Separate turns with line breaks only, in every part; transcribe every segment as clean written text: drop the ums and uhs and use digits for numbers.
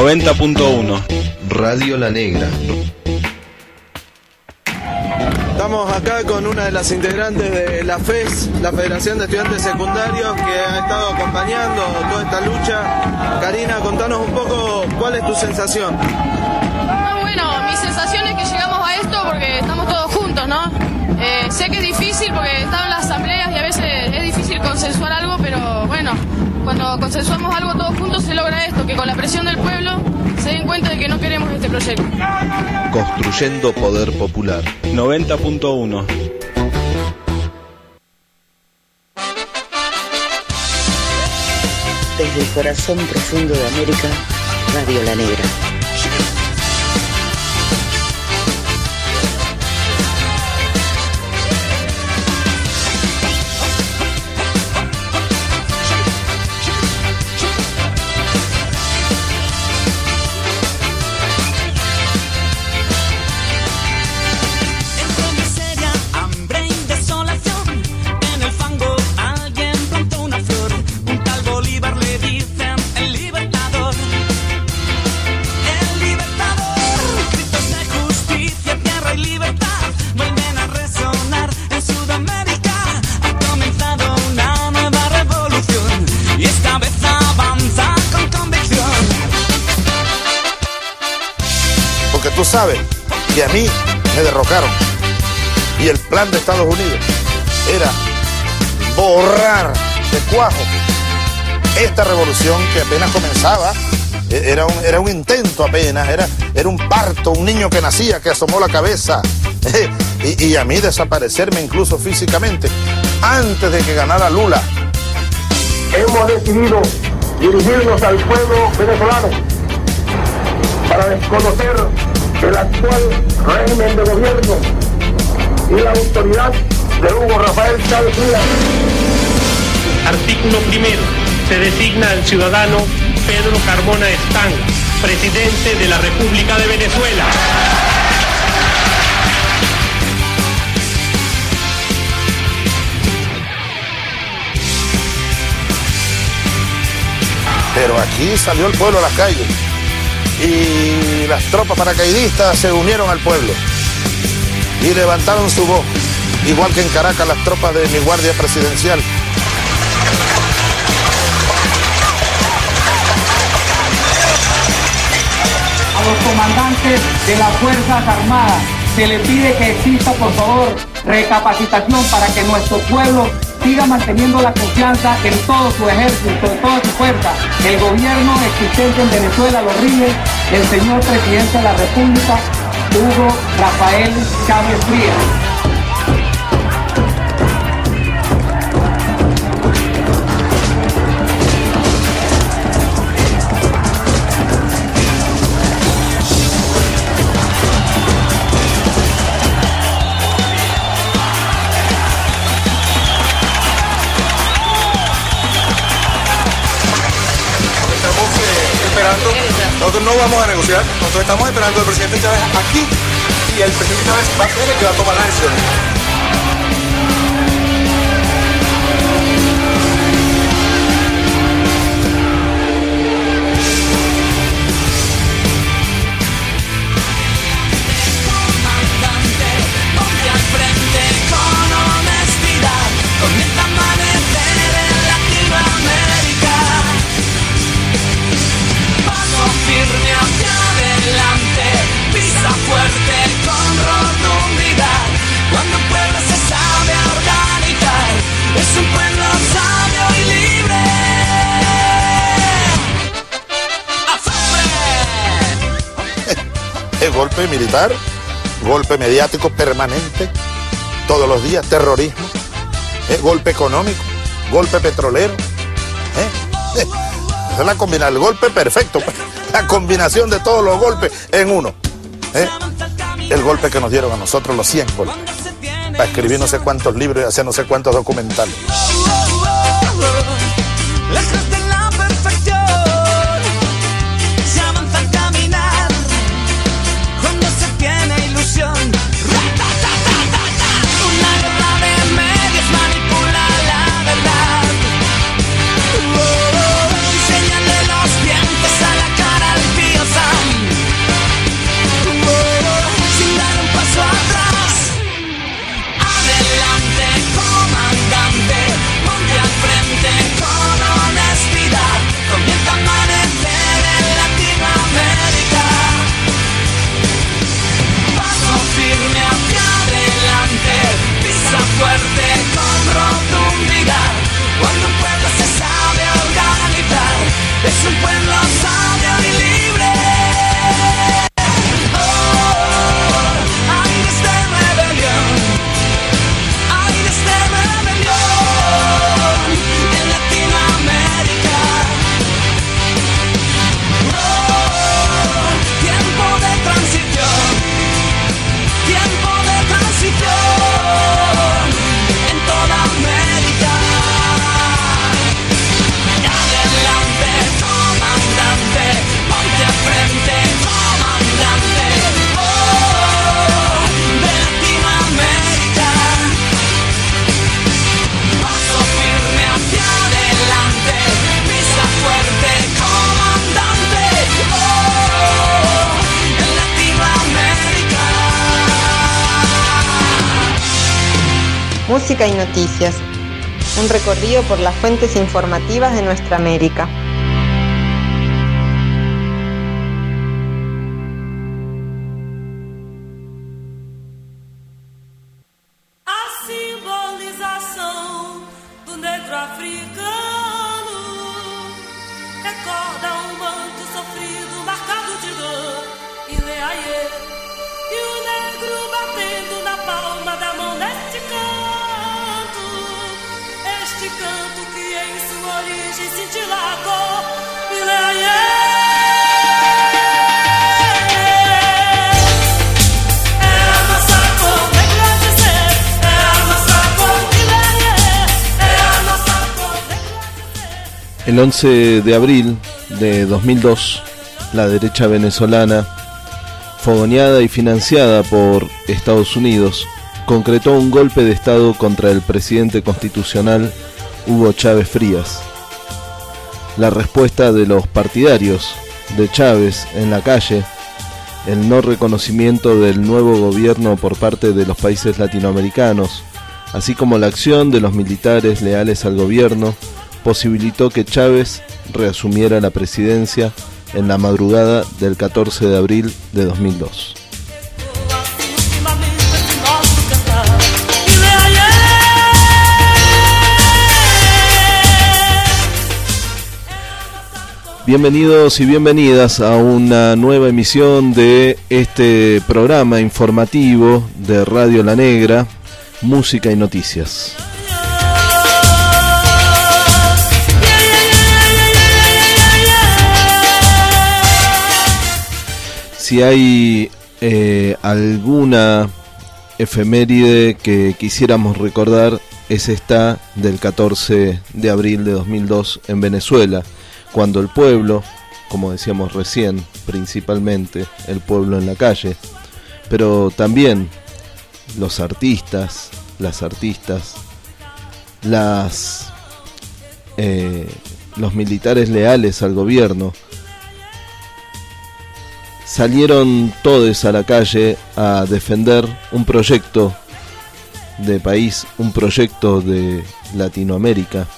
90.1
Radio La Negra.
Estamos acá con una de las integrantes de la FES, la Federación de Estudiantes Secundarios, que ha estado acompañando toda esta lucha. Karina, contanos un poco cuál es tu sensación.
Bueno, mi sensación es que llegamos a esto porque estamos todos juntos, ¿no? Sé que es difícil porque he estado en las asambleas y a veces es difícil consensuar algo, pero bueno, cuando consensuamos algo todos juntos se logra esto, que con la presión del pueblo se den cuenta de que no queremos este proyecto.
Construyendo poder popular.
90.1
Desde el corazón profundo de América, Radio La Negra.
Tú sabes que a mí me derrocaron y el plan de Estados Unidos era borrar de cuajo esta revolución que apenas comenzaba. Era un intento apenas, era un parto, un niño que nacía, que asomó la cabeza y a mí desaparecerme incluso físicamente antes de que ganara Lula.
Hemos decidido dirigirnos al pueblo venezolano para desconocer el actual régimen de gobierno y la autoridad de Hugo Rafael Chávez Frías.
Artículo primero. Se designa al ciudadano Pedro Carmona Estang, presidente de la República de Venezuela.
Pero aquí salió el pueblo a las calles y las tropas paracaidistas se unieron al pueblo y levantaron su voz, igual que en Caracas las tropas de mi guardia presidencial.
A los comandantes de las Fuerzas Armadas se les pide que exista, por favor, recapacitación para que nuestro pueblo siga manteniendo la confianza en todo su ejército, en toda su fuerza. El gobierno existente en Venezuela lo rige el señor presidente de la República, Hugo Rafael Chávez Frías.
Nosotros no vamos a negociar, nosotros estamos esperando al presidente Chávez aquí y el presidente Chávez va a ser el que va a tomar las decisiones.
Golpe militar, golpe mediático permanente, todos los días, terrorismo, golpe económico, golpe petrolero. Es la combinación, el golpe perfecto, la combinación de todos los golpes en uno. El golpe que nos dieron a nosotros, los 100 golpes, para escribir no sé cuántos libros y hacer no sé cuántos documentales.
Música y noticias. Un recorrido por las fuentes informativas de nuestra América.
El 11 de abril de 2002, la derecha venezolana, fogoneada y financiada por Estados Unidos, concretó un golpe de Estado contra el presidente constitucional Hugo Chávez Frías. La respuesta de los partidarios de Chávez en la calle, el no reconocimiento del nuevo gobierno por parte de los países latinoamericanos, así como la acción de los militares leales al gobierno, posibilitó que Chávez reasumiera la presidencia en la madrugada del 14 de abril de 2002. Bienvenidos y bienvenidas a una nueva emisión de este programa informativo de Radio La Negra, Música y Noticias. Si hay alguna efeméride que quisiéramos recordar, es esta del 14 de abril de 2002 en Venezuela, cuando el pueblo, como decíamos recién, principalmente el pueblo en la calle, pero también los artistas, las artistas, los militares leales al gobierno, salieron todos a la calle a defender un proyecto de país, un proyecto de Latinoamérica,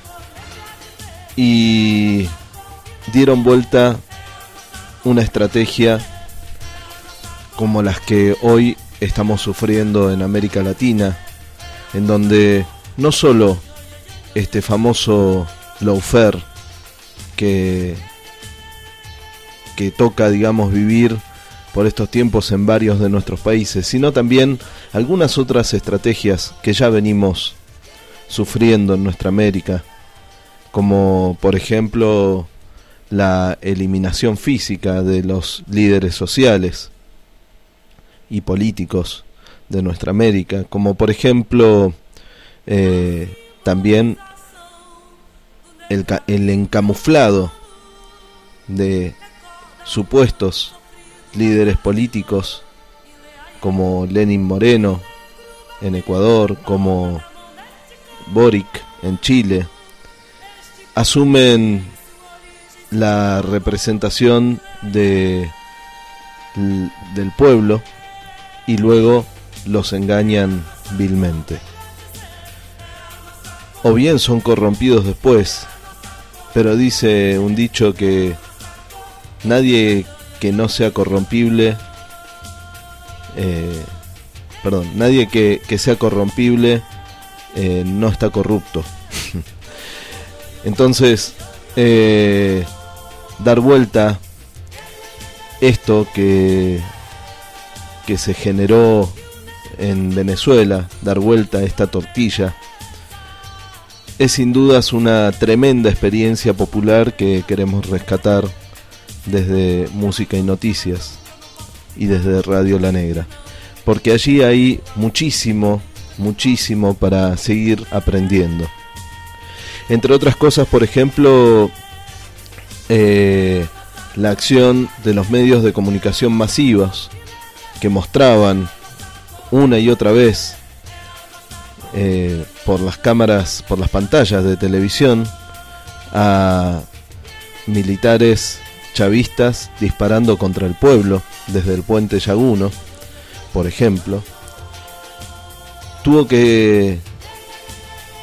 y dieron vuelta una estrategia como las que hoy estamos sufriendo en América Latina, en donde no solo este famoso lawfare que toca, digamos, vivir por estos tiempos en varios de nuestros países, sino también algunas otras estrategias que ya venimos sufriendo en nuestra América, como por ejemplo la eliminación física de los líderes sociales y políticos de nuestra América, como por ejemplo también el encamuflado de supuestos líderes políticos como Lenín Moreno en Ecuador, como Boric en Chile, asumen la representación del pueblo y luego los engañan vilmente. O bien son corrompidos después, pero dice un dicho que nadie que no sea corrompible, nadie que sea corrompible no está corrupto. Entonces, dar vuelta esto que se generó en Venezuela, dar vuelta a esta tortilla, es sin dudas una tremenda experiencia popular que queremos rescatar desde Música y Noticias y desde Radio La Negra, porque allí hay muchísimo para seguir aprendiendo. Entre otras cosas, por ejemplo, la acción de los medios de comunicación masivos que mostraban una y otra vez por las cámaras, por las pantallas de televisión, a militares chavistas disparando contra el pueblo desde el puente Yaguno, por ejemplo, tuvo que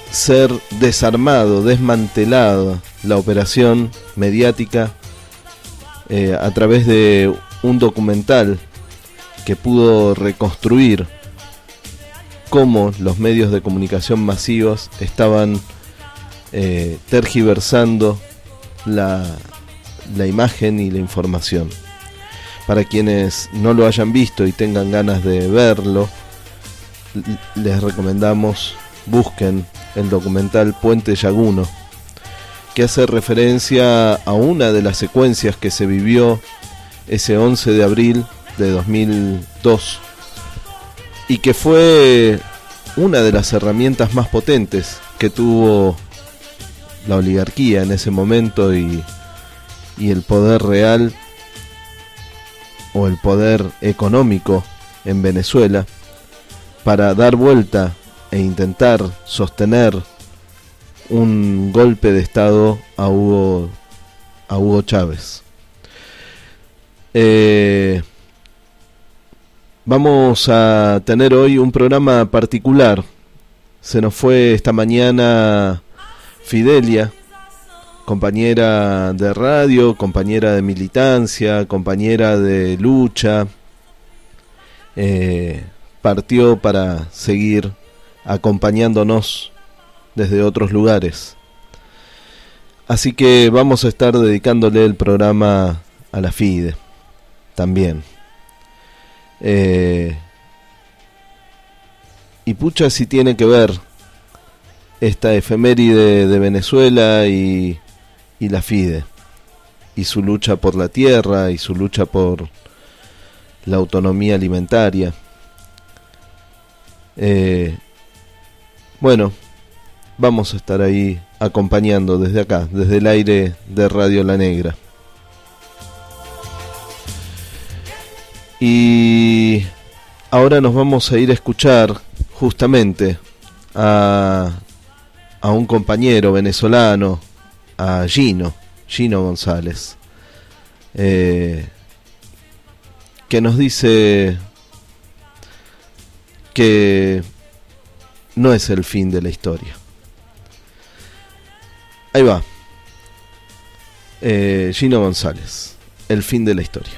ser desarmado, desmantelada la operación mediática a través de un documental que pudo reconstruir cómo los medios de comunicación masivos estaban tergiversando la imagen y la información. Para quienes no lo hayan visto y tengan ganas de verlo, les recomendamos busquen el documental Puente Llaguno, que hace referencia a una de las secuencias que se vivió ese 11 de abril de 2002 y que fue una de las herramientas más potentes que tuvo la oligarquía en ese momento y el poder real o el poder económico en Venezuela para dar vuelta e intentar sostener un golpe de Estado a Hugo Chávez. Vamos a tener hoy un programa particular. Se nos fue esta mañana Fidelia, compañera de radio, compañera de militancia, compañera de lucha. Partió para seguir acompañándonos desde otros lugares. Así que vamos a estar dedicándole el programa a la FIDE también. Y pucha si tiene que ver esta efeméride de Venezuela y la FIDE y su lucha por la tierra y su lucha por la autonomía alimentaria. Bueno, vamos a estar ahí acompañando desde acá, desde el aire de Radio La Negra. Y ahora nos vamos a ir a escuchar justamente a un compañero venezolano, a Gino González, que nos dice que no es el fin de la historia. Ahí va. Gino González, el fin de la historia.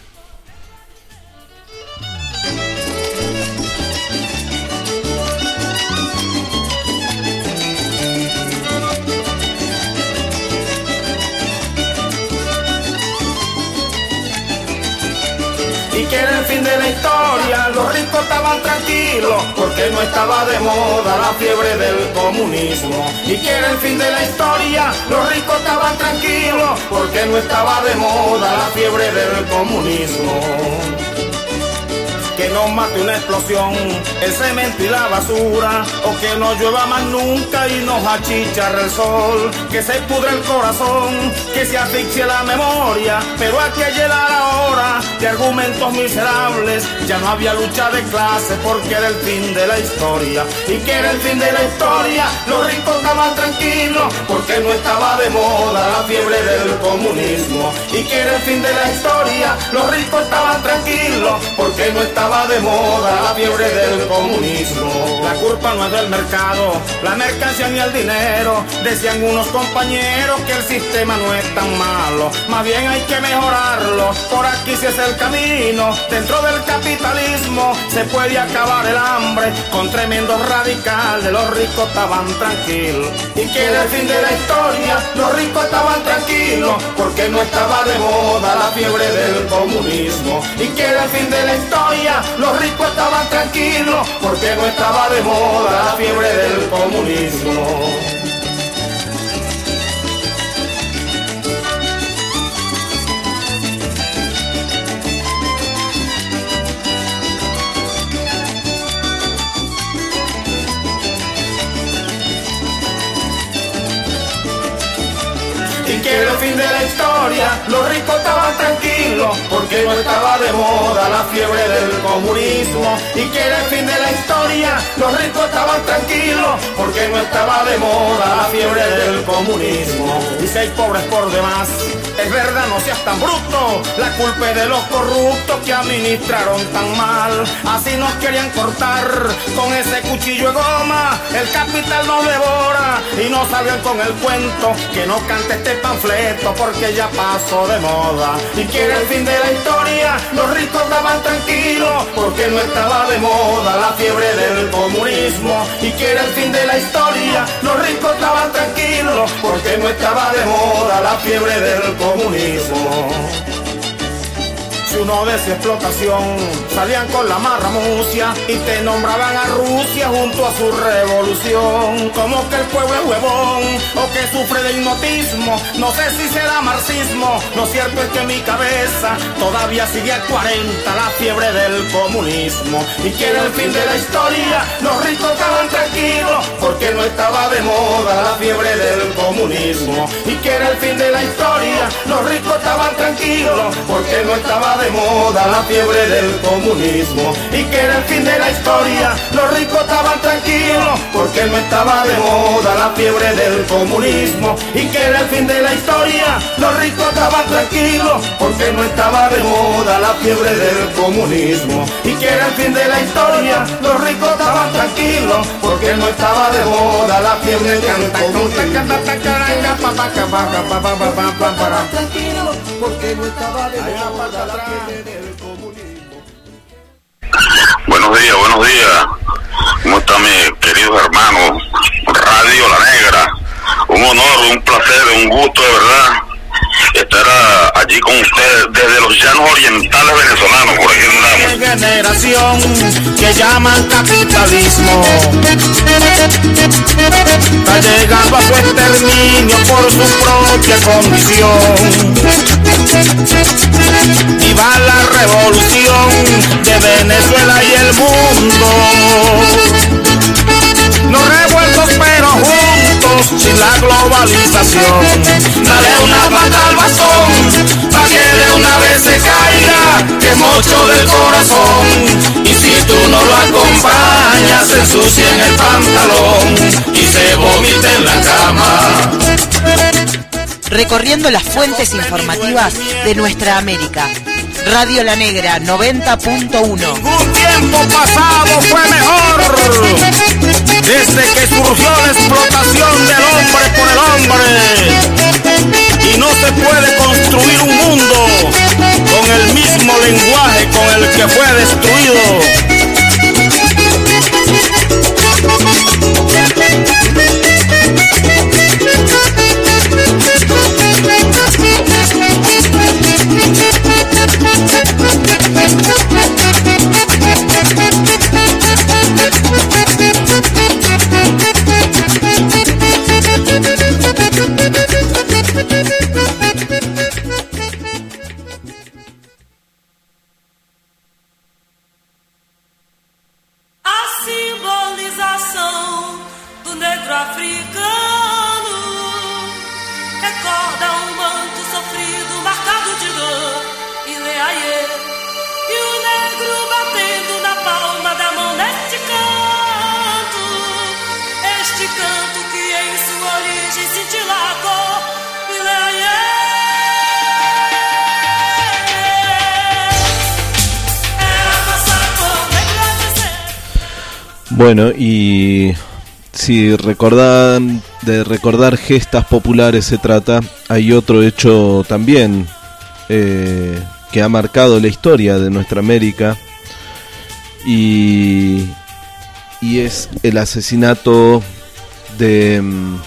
Y que era el fin de la historia, los ricos estaban tranquilos, porque no estaba de moda la fiebre del comunismo. Y que era el fin de la historia, los ricos estaban tranquilos, porque no estaba de moda la fiebre del comunismo. Que no mate una explosión, el cemento y la basura, o que no llueva más nunca y nos achicharre el sol, que se pudre el corazón, que se asfixie la memoria, pero aquí llega la hora de argumentos miserables, ya no había lucha de clase porque era el fin de la historia. Y que era el fin de la historia, los ricos estaban tranquilos, porque no estaba de moda la fiebre del comunismo. Y que era el fin de la historia, los ricos estaban tranquilos, porque no estaba de moda la fiebre del comunismo. La culpa no es del mercado, la mercancía ni el dinero. Decían unos compañeros que el sistema no es tan malo, más bien hay que mejorarlo. Por aquí sí es el camino. Dentro del capitalismo se puede acabar el hambre con tremendos radicales. Los ricos estaban tranquilos. Y que era el fin de la historia, los ricos estaban tranquilos, porque no estaba de moda la fiebre del comunismo. Y que era el fin de la historia, los ricos estaban tranquilos, porque no estaba de moda la fiebre del comunismo. Y que era el fin de la historia, los ricos estaban tranquilos, porque no estaba de moda la fiebre del comunismo. Y que era el fin de la historia, los ricos estaban tranquilos, porque no estaba de moda la fiebre del comunismo. Y si hay pobres por demás, Es verdad, no seas tan bruto, la culpa es de los corruptos que administraron tan mal. Así nos querían cortar con ese cuchillo de goma, el capital nos devora y no salgan con el cuento que no cante este panfleto porque ya pasó de moda. Y quiere el fin de la historia, los ricos estaban tranquilos porque no estaba de moda la fiebre del comunismo. Y quiere el fin de la historia, los ricos estaban tranquilos porque no estaba de moda la fiebre del comunismo. Si uno decía explotación, salían con la marramucia y te nombraban a Rusia junto a su revolución. Como que el pueblo es huevón o que sufre de hipnotismo, no sé si será marxismo. Lo cierto es que mi cabeza todavía sigue a 40 la fiebre del comunismo. Y que era el fin de la historia, los ricos estaban tranquilos porque no estaba de moda la fiebre del comunismo. Y que era el fin de la historia, los ricos estaban tranquilos porque no estaba de moda la fiebre del comunismo. Y que era el fin de la historia, los ricos estaban tranquilos porque no estaba de moda la fiebre del comunismo. Y que era el fin de la historia, los ricos estaban tranquilos porque no estaba de moda la fiebre del comunismo. Y que era el fin de la historia, los ricos estaban tranquilos porque no estaba de moda la fiebre del comunismo. Porque no estaba de moda la fiebre del comunismo.
Buenos días. ¿Cómo están mis queridos hermanos? Radio La Negra. Un honor, un placer, un gusto de verdad estar allí con ustedes desde los llanos orientales venezolanos. Por aquí andamos.
Generación que llaman capitalismo está llegando a su exterminio por su propia condición. Viva la revolución de Venezuela y el mundo. No revueltos pero juntos sin la globalización. Dale una pata al bastón pa' que de una vez se caiga, que mocho del corazón. Y si tú no lo acompañas, se ensucia en el pantalón y se vomita en la cama.
Recorriendo las fuentes informativas de nuestra América. Radio La Negra 90.1.
Ningún tiempo pasado fue mejor. Desde que surgió la explotación del hombre por el hombre. Y no se puede construir un mundo con el mismo lenguaje con el que fue destruido.
Bueno, y si recordan, de recordar gestas populares se trata, hay otro hecho también que ha marcado la historia de nuestra América y es el asesinato de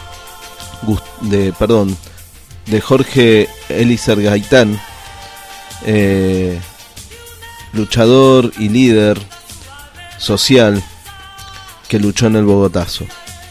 Jorge Eliezer Gaitán, luchador y líder social que luchó en el Bogotazo.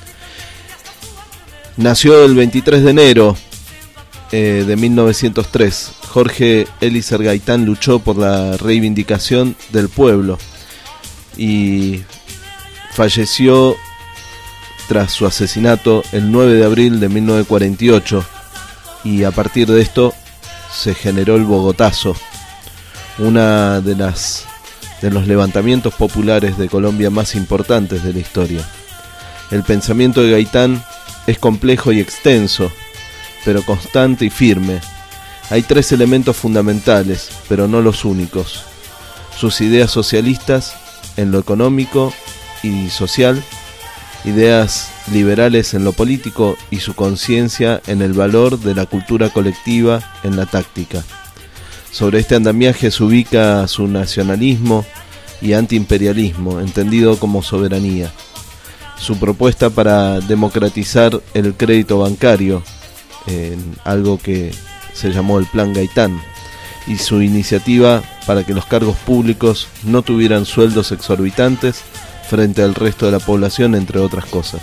Nació el 23 de enero de 1903. Jorge Eliezer Gaitán luchó por la reivindicación del pueblo y falleció tras su asesinato el 9 de abril de 1948, y a partir de esto se generó el Bogotazo, una de los levantamientos populares de Colombia más importantes de la historia. El pensamiento de Gaitán es complejo y extenso, pero constante y firme. Hay tres elementos fundamentales, pero no los únicos: sus ideas socialistas en lo económico y social, ideas liberales en lo político y su conciencia en el valor de la cultura colectiva en la táctica. Sobre este andamiaje se ubica su nacionalismo y antiimperialismo, entendido como soberanía, su propuesta para democratizar el crédito bancario, en algo que se llamó el Plan Gaitán, y su iniciativa para que los cargos públicos no tuvieran sueldos exorbitantes frente al resto de la población, entre otras cosas.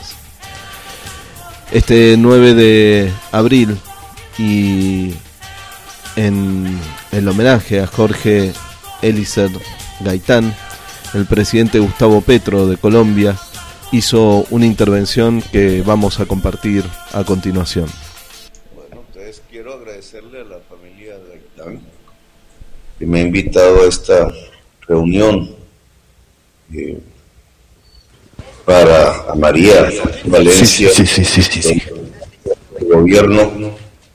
Este 9 de abril, y en el homenaje a Jorge Eliezer Gaitán, el presidente Gustavo Petro de Colombia hizo una intervención que vamos a compartir a continuación.
Bueno, entonces quiero agradecerle a la familia Gaitán que me ha invitado a esta reunión para María Valencia, el gobierno,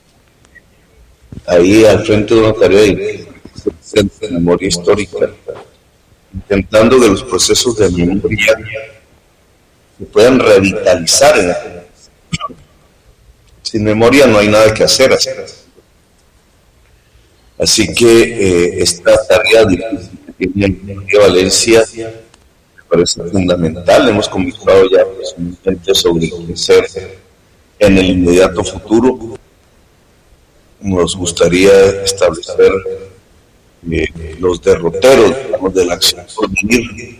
ahí al frente de una tarea de memoria histórica, intentando que los procesos de memoria se puedan revitalizar. Sin memoria no hay nada que hacer. Así que esta tarea que tiene María Valencia me parece fundamental. Hemos conversado ya personalmente sobre crecer en el inmediato futuro. Nos gustaría establecer los derroteros, digamos, de la acción por venir.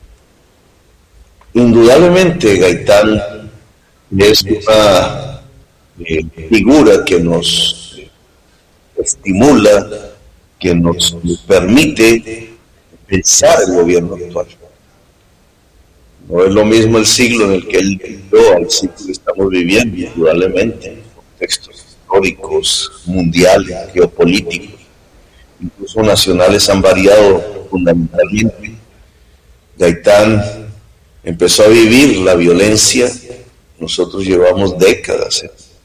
Indudablemente Gaitán es una figura que nos estimula, que nos permite pensar el gobierno actual. No es lo mismo el siglo en el que él vivió al siglo que estamos viviendo, indudablemente, contextos históricos, mundiales, geopolíticos, incluso nacionales han variado fundamentalmente. Gaitán empezó a vivir la violencia, nosotros llevamos décadas.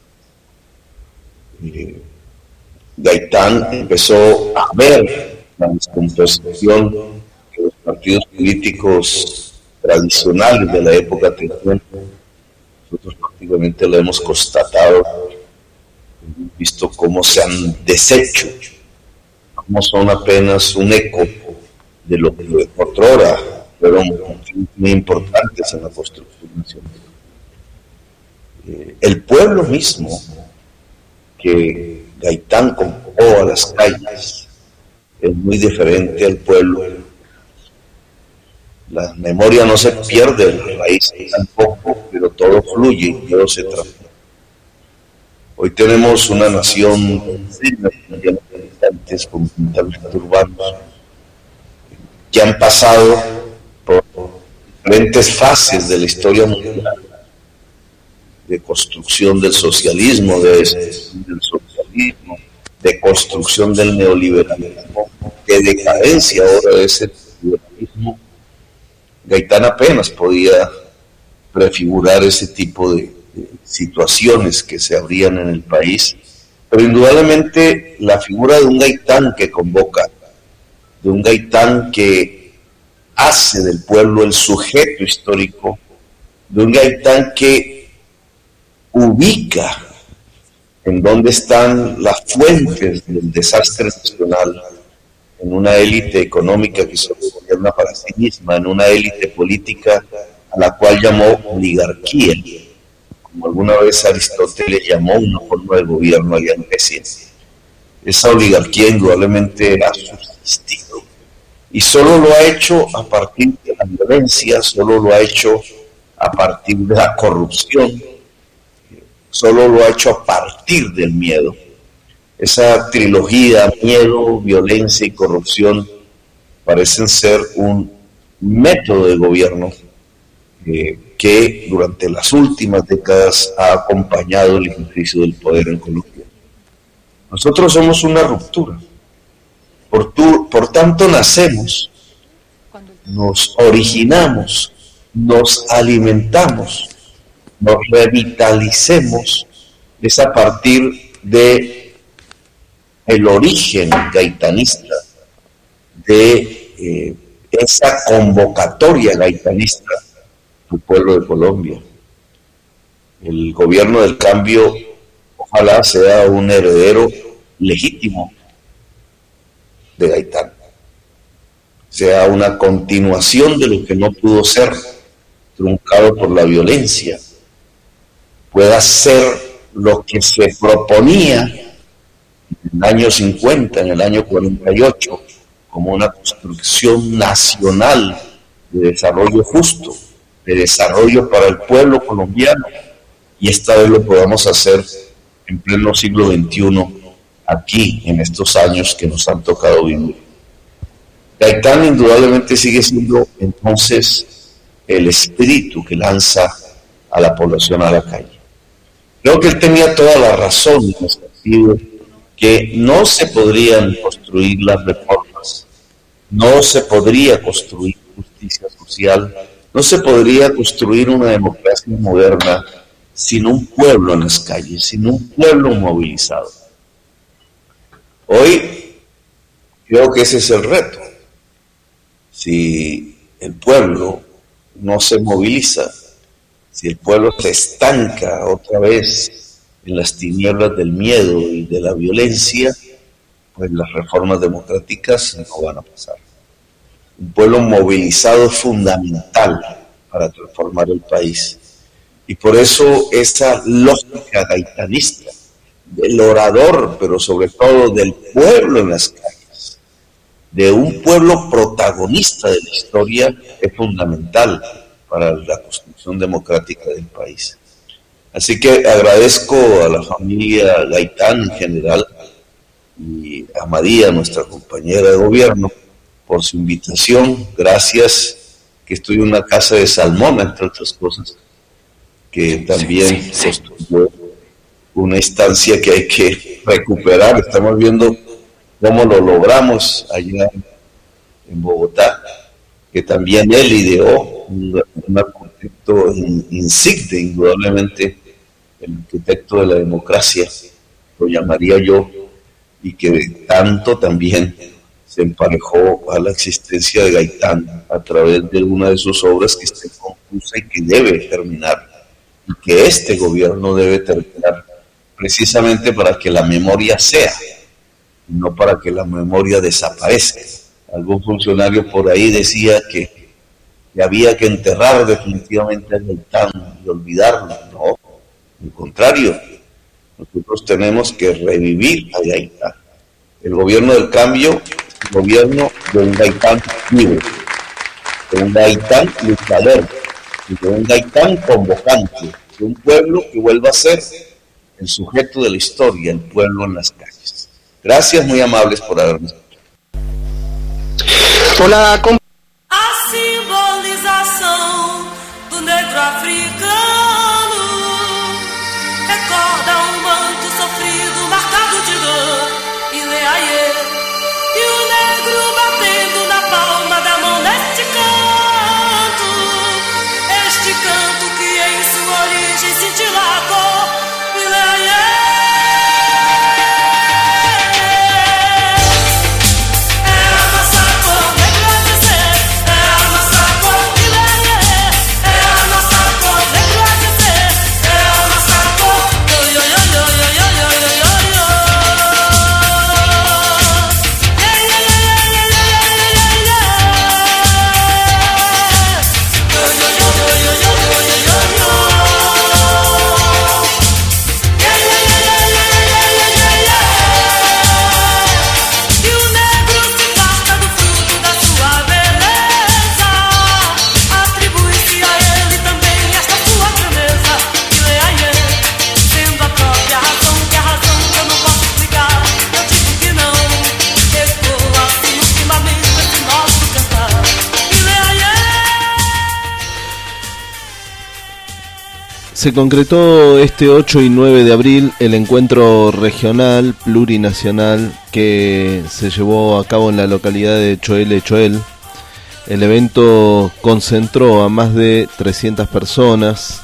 Gaitán empezó a ver la descomposición que los partidos políticos tradicionales de la época tenían. Nosotros prácticamente lo hemos constatado, hemos visto cómo se han deshecho, cómo son apenas un eco de lo que otrora fueron muy importantes en la construcción nacional. El pueblo mismo que Gaitán convocó a las calles es muy diferente al pueblo. La memoria no se pierde en la raíz tampoco, pero todo fluye y todo se transforma. Hoy tenemos una nación llena de habitantes fundamentalmente urbanos que han pasado por diferentes fases de la historia mundial, de construcción del socialismo, de construcción del neoliberalismo, de decadencia ahora de ese liberalismo. Gaitán apenas podía prefigurar ese tipo de situaciones que se abrían en el país, pero indudablemente la figura de un Gaitán que convoca, de un Gaitán que hace del pueblo el sujeto histórico, de un Gaitán que ubica en dónde están las fuentes del desastre nacional, en una élite económica que solo gobierna para sí misma, en una élite política a la cual llamó oligarquía, como alguna vez Aristóteles llamó una forma de gobierno allá en Grecia. Esa oligarquía indudablemente ha subsistido y solo lo ha hecho a partir de la violencia, solo lo ha hecho a partir de la corrupción, solo lo ha hecho a partir del miedo. Esa trilogía, miedo, violencia y corrupción, parecen ser un método de gobierno que durante las últimas décadas ha acompañado el ejercicio del poder en Colombia. Nosotros somos una ruptura. Por tanto nacemos, nos originamos, nos alimentamos, nos revitalicemos, es a partir de el origen gaitanista de esa convocatoria gaitanista del pueblo de Colombia. El gobierno del cambio ojalá sea un heredero legítimo de Gaitán, sea una continuación de lo que no pudo ser truncado por la violencia, pueda ser lo que se proponía en el año 50, en el año 48, como una construcción nacional de desarrollo justo, de desarrollo para el pueblo colombiano, y esta vez lo podamos hacer en pleno siglo XXI, aquí, en estos años que nos han tocado vivir. Gaitán indudablemente sigue siendo entonces el espíritu que lanza a la población a la calle. Creo que él tenía toda la razón en el sentido que no se podrían construir las reformas, no se podría construir justicia social, no se podría construir una democracia moderna sin un pueblo en las calles, sin un pueblo movilizado. Hoy creo que ese es el reto. Si el pueblo no se moviliza, si el pueblo se estanca otra vez en las tinieblas del miedo y de la violencia, pues las reformas democráticas no van a pasar. Un pueblo movilizado es fundamental para transformar el país. Y por eso esa lógica gaitanista, del orador, pero sobre todo del pueblo en las calles, de un pueblo protagonista de la historia, es fundamental para la construcción democrática del país. Así que agradezco a la familia Gaitán en general y a María, nuestra compañera de gobierno, por su invitación. Gracias, que estoy en una casa de Salmón, entre otras cosas, que también construyó una instancia que hay que recuperar. Estamos viendo cómo lo logramos allá en Bogotá, que también él ideó, un arquitecto insigne, indudablemente el arquitecto de la democracia, lo llamaría yo, y que tanto también se emparejó a la existencia de Gaitán a través de una de sus obras que está inconclusa y que debe terminar, y que este gobierno debe terminar, precisamente para que la memoria sea, y no para que la memoria desaparezca. Algún funcionario por ahí decía que había que enterrar definitivamente a Gaitán y olvidarlo. No, al contrario, nosotros tenemos que revivir a Gaitán. El gobierno del cambio es el gobierno de un Gaitán vivo, de un Gaitán luchador, de un Gaitán convocante, de un pueblo que vuelva a ser el sujeto de la historia, el pueblo en las calles. Gracias, muy amables por haberme escuchado.
Hola,
a simbolização do negro africano recorda manto sofrido marcado de dor e leaiê, e o negro batendo na palma da mão neste canto que em sua origem cintila a cor e leaiê.
Se concretó este 8 y 9 de abril el encuentro regional plurinacional que se llevó a cabo en la localidad de Choel. El evento concentró a más de 300 personas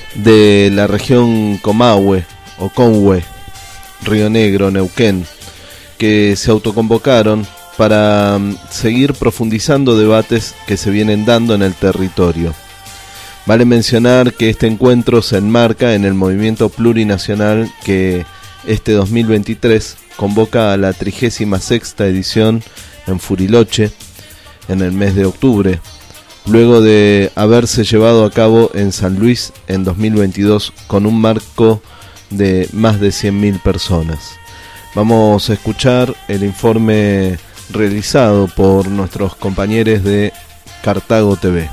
de la región Comahue o Conhue, Río Negro, Neuquén, que se autoconvocaron para seguir profundizando debates que se vienen dando en el territorio. Vale mencionar que este encuentro se enmarca en el movimiento plurinacional que este 2023 convoca a la 36ª edición en Furiloche en el mes de octubre, luego de haberse llevado a cabo en San Luis en 2022 con un marco de más de 100.000 personas. Vamos a escuchar el informe realizado por nuestros compañeros de Cartago TV.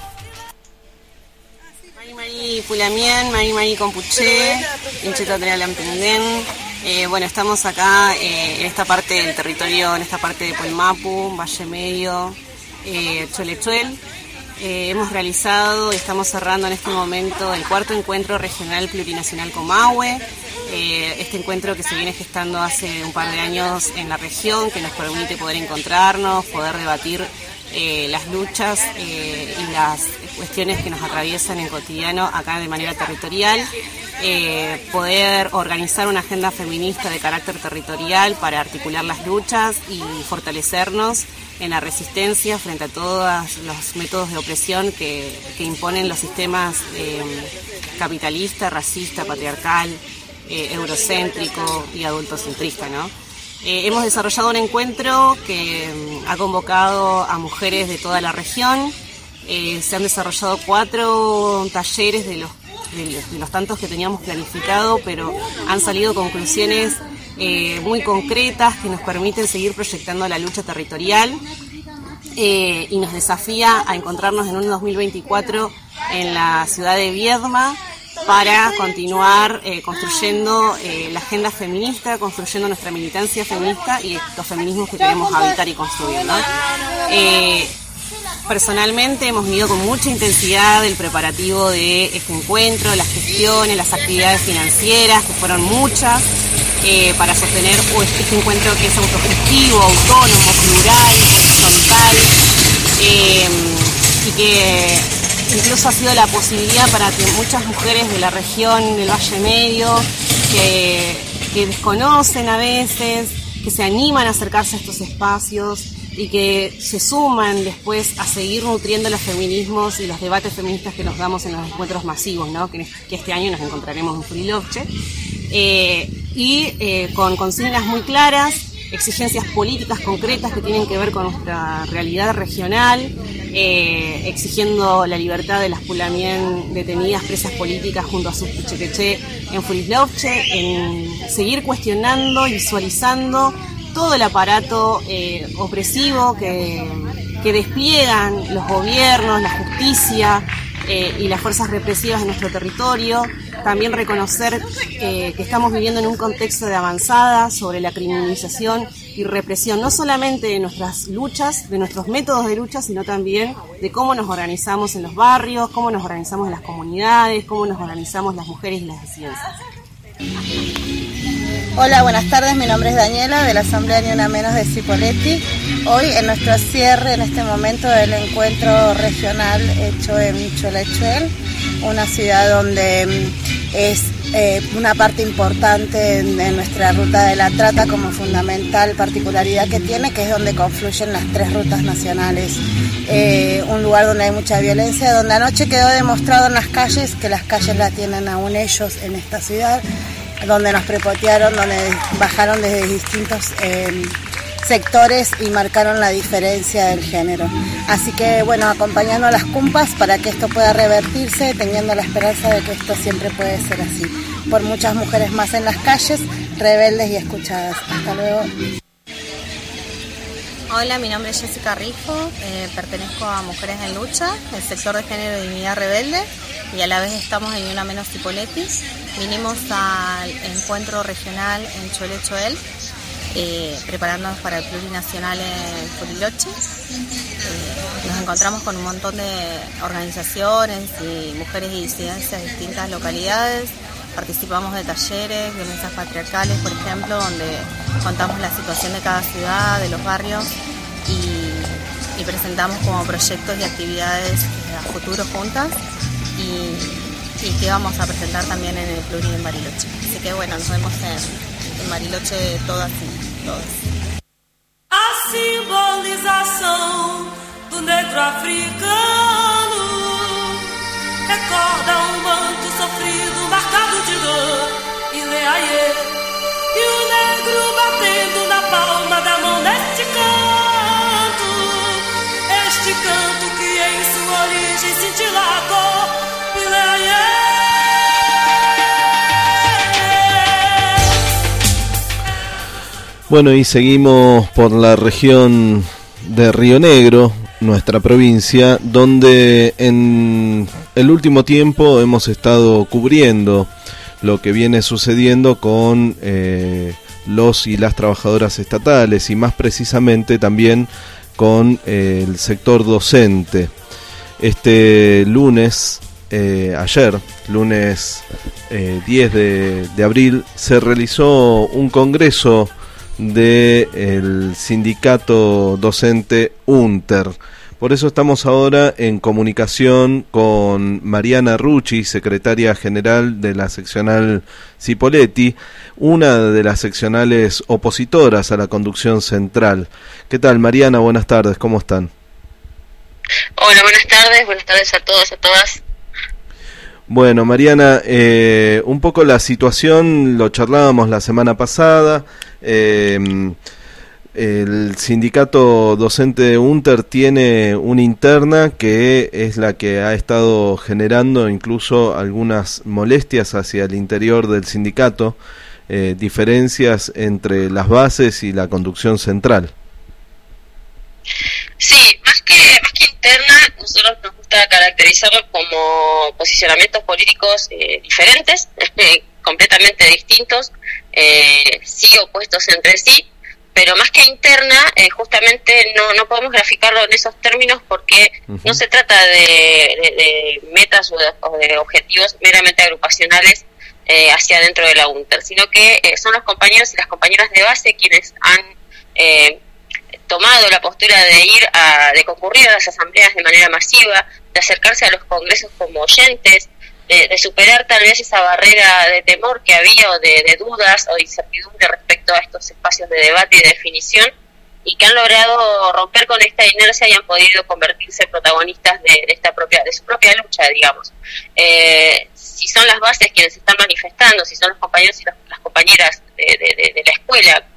Mari Pulamien, Mari Compuché, Incheta Trealampenden. Bueno, estamos acá en esta parte del territorio, en esta parte de Polmapu, Valle Medio, Cholechuel. Hemos realizado y estamos cerrando en este momento el 4º encuentro regional plurinacional Comahue. Este encuentro que se viene gestando hace un par de años en la región, que nos permite poder encontrarnos, poder debatir las luchas y las cuestiones que nos atraviesan en cotidiano acá de manera territorial, poder organizar una agenda feminista de carácter territorial para articular las luchas y fortalecernos en la resistencia frente a todos los métodos de opresión que imponen los sistemas capitalista, racista, patriarcal, eurocéntrico y adultocentrista, ¿no? Hemos desarrollado un encuentro que ha convocado a mujeres de toda la región. Se han desarrollado 4 talleres de los tantos que teníamos planificado, pero han salido conclusiones muy concretas que nos permiten seguir proyectando la lucha territorial y nos desafía a encontrarnos en un 2024 en la ciudad de Viedma para continuar construyendo la agenda feminista, construyendo nuestra militancia feminista y los feminismos que queremos habitar y construir, ¿no? Personalmente hemos vivido con mucha intensidad el preparativo de este encuentro, las gestiones, las actividades financieras, que fueron muchas, para sostener este encuentro que es autogestivo, autónomo, plural, horizontal, y que incluso ha sido la posibilidad para que muchas mujeres de la región del Valle Medio, que desconocen a veces, que se animan a acercarse a estos espacios y que se suman después a seguir nutriendo los feminismos y los debates feministas que nos damos en los encuentros masivos, ¿no? que este año nos encontraremos en Furiloche, con consignas muy claras, exigencias políticas concretas que tienen que ver con nuestra realidad regional, exigiendo la libertad de las Pulamien detenidas, presas políticas junto a sus Pichequeché en Furiloche, en seguir cuestionando y visualizando todo el aparato opresivo que despliegan los gobiernos, la justicia y las fuerzas represivas en nuestro territorio. También reconocer que estamos viviendo en un contexto de avanzada sobre la criminalización y represión, no solamente de nuestras luchas, de nuestros métodos de lucha, sino también de cómo nos organizamos en los barrios, cómo nos organizamos en las comunidades, cómo nos organizamos las mujeres y las disidencias.
Hola, buenas tardes, mi nombre es Daniela de la Asamblea Ni Una Menos de Cipolletti. Hoy en nuestro cierre, en este momento del encuentro regional hecho en Cholechuel, una ciudad donde es una parte importante de nuestra ruta de la trata como fundamental particularidad que tiene, que es donde confluyen las 3 rutas nacionales. Un lugar donde hay mucha violencia, donde anoche quedó demostrado en las calles que las calles la tienen aún ellos en esta ciudad, donde nos prepotearon, donde bajaron desde distintos sectores y marcaron la diferencia del género. Así que bueno, acompañando a las cumpas para que esto pueda revertirse, teniendo la esperanza de que esto siempre puede ser así, por muchas mujeres más en las calles, rebeldes y escuchadas. Hasta luego.
Hola, mi nombre es Jessica Rifo, pertenezco a Mujeres en Lucha, el sector de género y dignidad rebelde, y a la vez estamos en Ni Una Menos Cipolletti. Vinimos al encuentro regional en Cholechuel, preparándonos para el plurinacional en Furiloche. Nos encontramos con un montón de organizaciones y mujeres y disidencias de distintas localidades. Participamos de talleres, violencias patriarcales, por ejemplo, donde contamos la situación de cada ciudad, de los barrios, y presentamos como proyectos y actividades a futuro juntas, y que vamos a presentar también en el Pluri en Bariloche. Así que bueno, nos vemos en Bariloche todas y todos.
escravização do negro africano. Recorda um manto sofrido, marcado de dor e leaiê. E o negro batendo na palma da mão neste canto. Este canto que em sua origem cintila a cor e leaiê.
Bueno, y seguimos por la región de Río Negro, nuestra provincia, donde en el último tiempo hemos estado cubriendo lo que viene sucediendo con los y las trabajadoras estatales y más precisamente también con el sector docente. Este lunes, ayer, lunes 10 de abril, se realizó un congreso del sindicato docente UNTER. Por eso estamos ahora en comunicación con Mariana Rucci, secretaria general de la seccional Cipolletti, una de las seccionales opositoras a la conducción central. ¿Qué tal, Mariana? Buenas tardes, ¿cómo están?
Hola, buenas tardes a todos, a todas.
Bueno, Mariana, un poco la situación, lo charlábamos la semana pasada. El sindicato docente de UNTER tiene una interna que es la que ha estado generando incluso algunas molestias hacia el interior del sindicato, diferencias entre las bases y la conducción central.
Sí, más que interna, nosotros nos gusta caracterizarlo como posicionamientos políticos diferentes, completamente distintos, sí opuestos entre sí, pero más que interna, justamente no podemos graficarlo en esos términos porque no se trata de metas o de objetivos meramente agrupacionales hacia adentro de la UNTER, sino que son los compañeros y las compañeras de base quienes han tomado la postura de concurrir a las asambleas de manera masiva, de acercarse a los congresos como oyentes, de superar tal vez esa barrera de temor que había o de dudas o de incertidumbre respecto a estos espacios de debate y de definición, y que han logrado romper con esta inercia y han podido convertirse en protagonistas de su propia lucha, digamos. Si son las bases quienes se están manifestando, si son los compañeros y las compañeras de la escuela,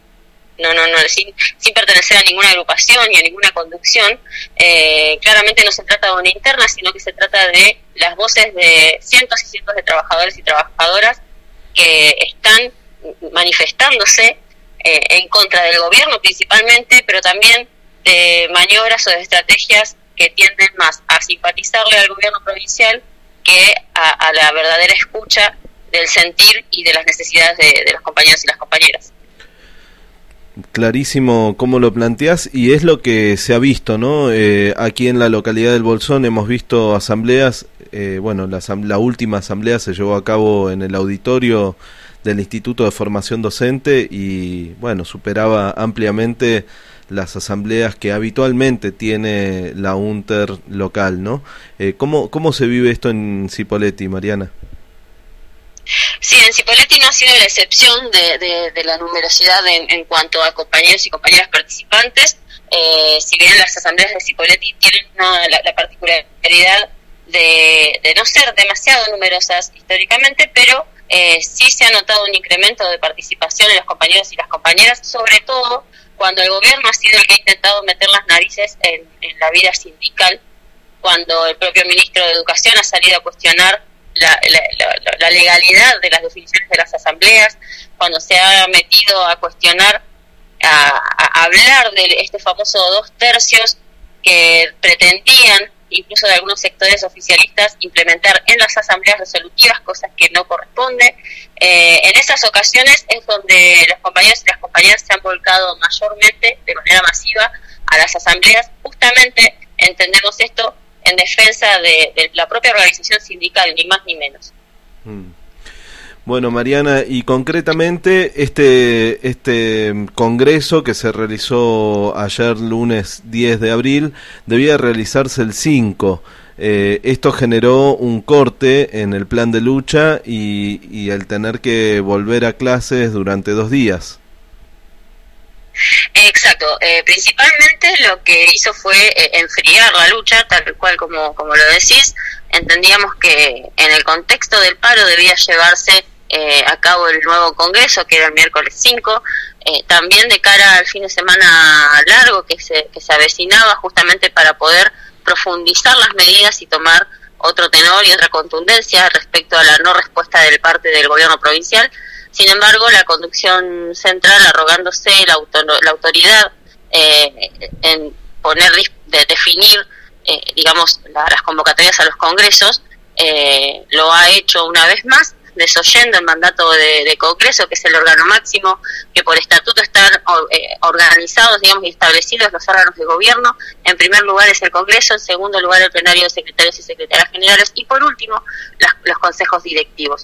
sin pertenecer a ninguna agrupación ni a ninguna conducción, claramente no se trata de una interna, sino que se trata de las voces de cientos y cientos de trabajadores y trabajadoras que están manifestándose en contra del gobierno principalmente, pero también de maniobras o de estrategias que tienden más a simpatizarle al gobierno provincial que a la verdadera escucha del sentir y de las necesidades de los compañeros y las compañeras.
Clarísimo cómo lo planteás, y es lo que se ha visto, ¿no? Aquí en la localidad del Bolsón hemos visto asambleas, la última asamblea se llevó a cabo en el auditorio del Instituto de Formación Docente y, bueno, superaba ampliamente las asambleas que habitualmente tiene la UNTER local, ¿no? ¿Cómo se vive esto en Cipolletti, Mariana?
Sí, en Cipolletti no ha sido la excepción de la numerosidad en cuanto a compañeros y compañeras participantes. Si bien las asambleas de Cipolletti tienen la particularidad de no ser demasiado numerosas históricamente, pero sí se ha notado un incremento de participación en los compañeros y las compañeras, sobre todo cuando el gobierno ha sido el que ha intentado meter las narices en la vida sindical, cuando el propio ministro de Educación ha salido a cuestionar la legalidad de las definiciones de las asambleas, cuando se ha metido a cuestionar, a hablar de este famoso 2/3 que pretendían, incluso de algunos sectores oficialistas, implementar en las asambleas resolutivas, cosas que no corresponde. En esas ocasiones es donde los compañeros y las compañeras se han volcado mayormente, de manera masiva, a las asambleas. Justamente entendemos esto en defensa de la propia organización sindical, ni más ni menos.
Bueno, Mariana, y concretamente este congreso que se realizó ayer lunes 10 de abril debía realizarse el 5. Esto generó un corte en el plan de lucha y el tener que volver a clases durante 2 días.
Exacto, principalmente lo que hizo fue enfriar la lucha, tal cual como lo decís. Entendíamos que en el contexto del paro debía llevarse a cabo el nuevo congreso, que era el miércoles 5, también de cara al fin de semana largo que se avecinaba, justamente para poder profundizar las medidas y tomar otro tenor y otra contundencia respecto a la no respuesta de parte del gobierno provincial. Sin embargo, la conducción central, arrogándose la autoridad en definir, digamos, las convocatorias a los congresos, lo ha hecho una vez más, desoyendo el mandato de Congreso, que es el órgano máximo, que por estatuto están organizados, digamos, y establecidos los órganos de gobierno. En primer lugar es el Congreso, en segundo lugar el plenario de secretarios y secretarias generales, y por último los consejos directivos.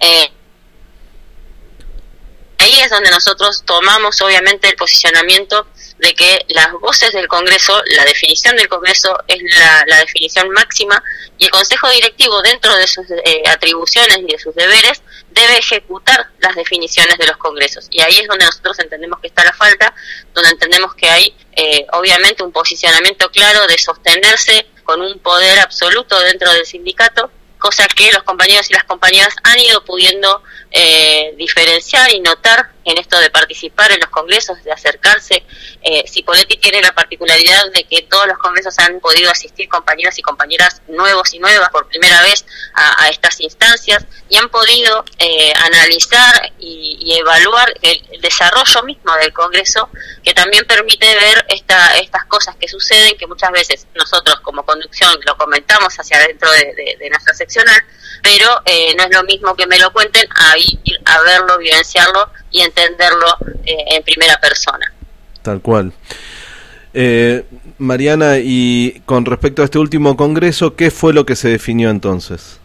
Ahí es donde nosotros tomamos obviamente el posicionamiento de que las voces del Congreso, la definición del Congreso es la definición máxima, y el Consejo Directivo, dentro de sus atribuciones y de sus deberes, debe ejecutar las definiciones de los congresos. Y ahí es donde nosotros entendemos que está la falta, donde entendemos que hay obviamente un posicionamiento claro de sostenerse con un poder absoluto dentro del sindicato, cosa que los compañeros y las compañeras han ido pudiendo diferenciar y notar en esto de participar en los congresos, de acercarse. Cipolletti tiene la particularidad de que todos los congresos han podido asistir compañeros y compañeras nuevos y nuevas por primera vez a estas instancias, y han podido analizar y evaluar el desarrollo mismo del congreso, que también permite ver estas cosas que suceden, que muchas veces nosotros como conducción lo comentamos hacia adentro de nuestra seccional, pero no es lo mismo que me lo cuenten a ir a verlo, vivenciarlo y entenderlo en primera persona.
Tal cual. Mariana, y con respecto a este último congreso, ¿qué fue lo que se definió entonces?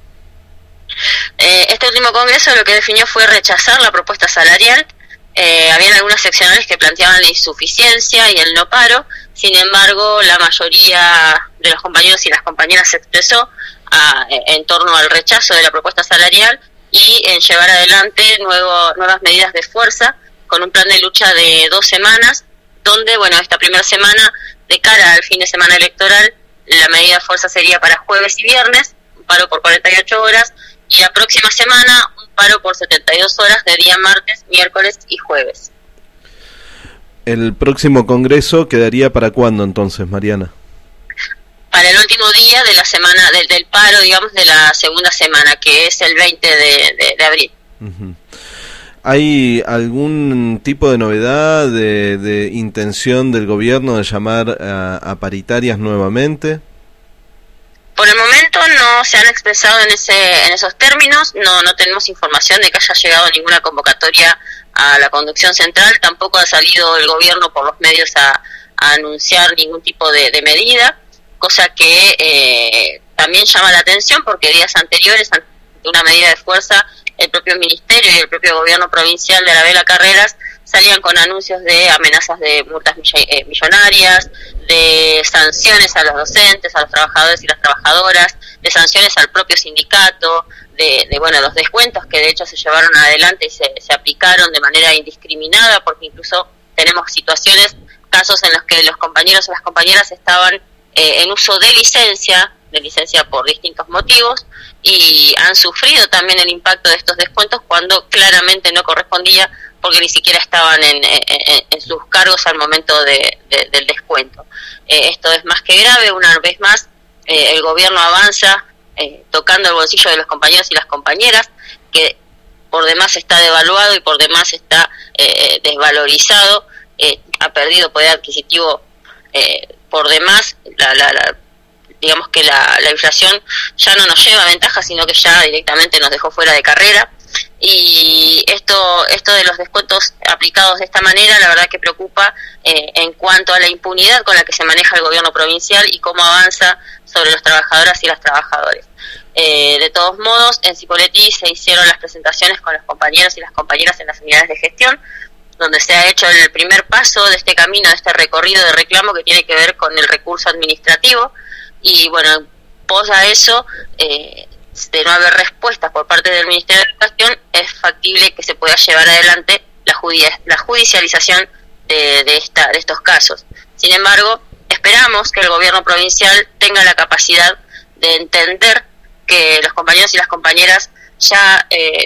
Este último congreso lo que definió fue rechazar la propuesta salarial. Habían algunas seccionales que planteaban la insuficiencia y el no paro. Sin embargo, la mayoría de los compañeros y las compañeras se expresó en torno al rechazo de la propuesta salarial y en llevar adelante nuevas medidas de fuerza, con un plan de lucha de 2 semanas, donde, bueno, esta primera semana, de cara al fin de semana electoral, la medida de fuerza sería para jueves y viernes, un paro por 48 horas, y la próxima semana un paro por 72 horas de día martes, miércoles y jueves.
¿El próximo congreso quedaría para cuándo entonces, Mariana?
Para el último día de la semana del paro, digamos, de la segunda semana, que es el 20 de abril.
Uh-huh. ¿Hay algún tipo de novedad, de intención del gobierno de llamar a paritarias nuevamente?
Por el momento no se han expresado en esos términos. No tenemos información de que haya llegado ninguna convocatoria a la conducción central. Tampoco ha salido el gobierno por los medios a anunciar ningún tipo de medida, cosa que también llama la atención, porque días anteriores, ante una medida de fuerza, el propio ministerio y el propio gobierno provincial de Arabella Carreras salían con anuncios de amenazas de multas millonarias, de sanciones a los docentes, a los trabajadores y las trabajadoras, de sanciones al propio sindicato, de los descuentos que de hecho se llevaron adelante y se aplicaron de manera indiscriminada, porque incluso tenemos casos en los que los compañeros o las compañeras estaban en uso de licencia por distintos motivos, y han sufrido también el impacto de estos descuentos cuando claramente no correspondía, porque ni siquiera estaban en sus cargos al momento del descuento. Esto es más que grave. Una vez más, el gobierno avanza tocando el bolsillo de los compañeros y las compañeras, que por demás está devaluado y por demás está desvalorizado, ha perdido poder adquisitivo por demás. Digamos que la inflación ya no nos lleva ventaja, sino que ya directamente nos dejó fuera de carrera, y esto de los descuentos aplicados de esta manera, la verdad que preocupa en cuanto a la impunidad con la que se maneja el gobierno provincial y cómo avanza sobre los trabajadoras y las trabajadores. De todos modos, en Cipolletti se hicieron las presentaciones con los compañeros y las compañeras en las unidades de gestión, donde se ha hecho el primer paso de este camino, de este recorrido de reclamo que tiene que ver con el recurso administrativo. Y bueno, pos a eso, de no haber respuestas por parte del Ministerio de Educación, es factible que se pueda llevar adelante la judicialización de estos casos. Sin embargo, esperamos que el gobierno provincial tenga la capacidad de entender que los compañeros y las compañeras ya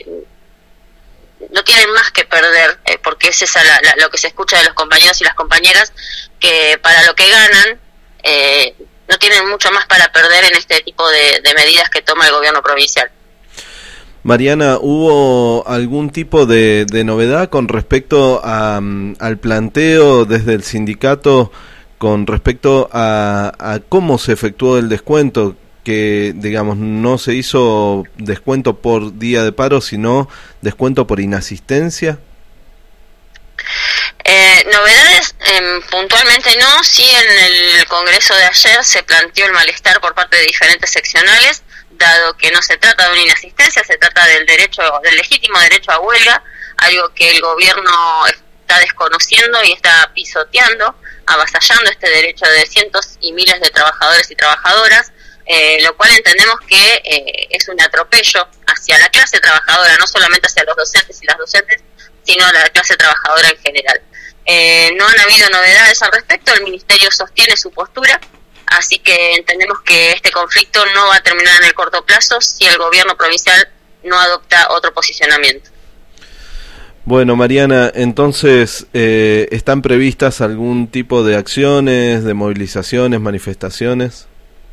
no tienen más que perder, porque es esa lo que se escucha de los compañeros y las compañeras, que para lo que ganan no tienen mucho más para perder en este tipo de medidas que toma el gobierno provincial.
Mariana, ¿hubo algún tipo de novedad con respecto al planteo desde el sindicato con respecto a cómo se efectuó el descuento? Que, digamos, no se hizo descuento por día de paro, sino descuento por inasistencia.
Novedades puntualmente no, sí en el Congreso de ayer se planteó el malestar por parte de diferentes seccionales, dado que no se trata de una inasistencia, se trata del legítimo derecho a huelga, algo que el gobierno está desconociendo y está pisoteando, avasallando este derecho de cientos y miles de trabajadores y trabajadoras, lo cual entendemos que es un atropello hacia la clase trabajadora, no solamente hacia los docentes y las docentes, sino a la clase trabajadora en general. No han habido novedades al respecto, el Ministerio sostiene su postura, así que entendemos que este conflicto no va a terminar en el corto plazo si el gobierno provincial no adopta otro posicionamiento.
Bueno, Mariana, entonces, ¿están previstas algún tipo de acciones, de movilizaciones, manifestaciones?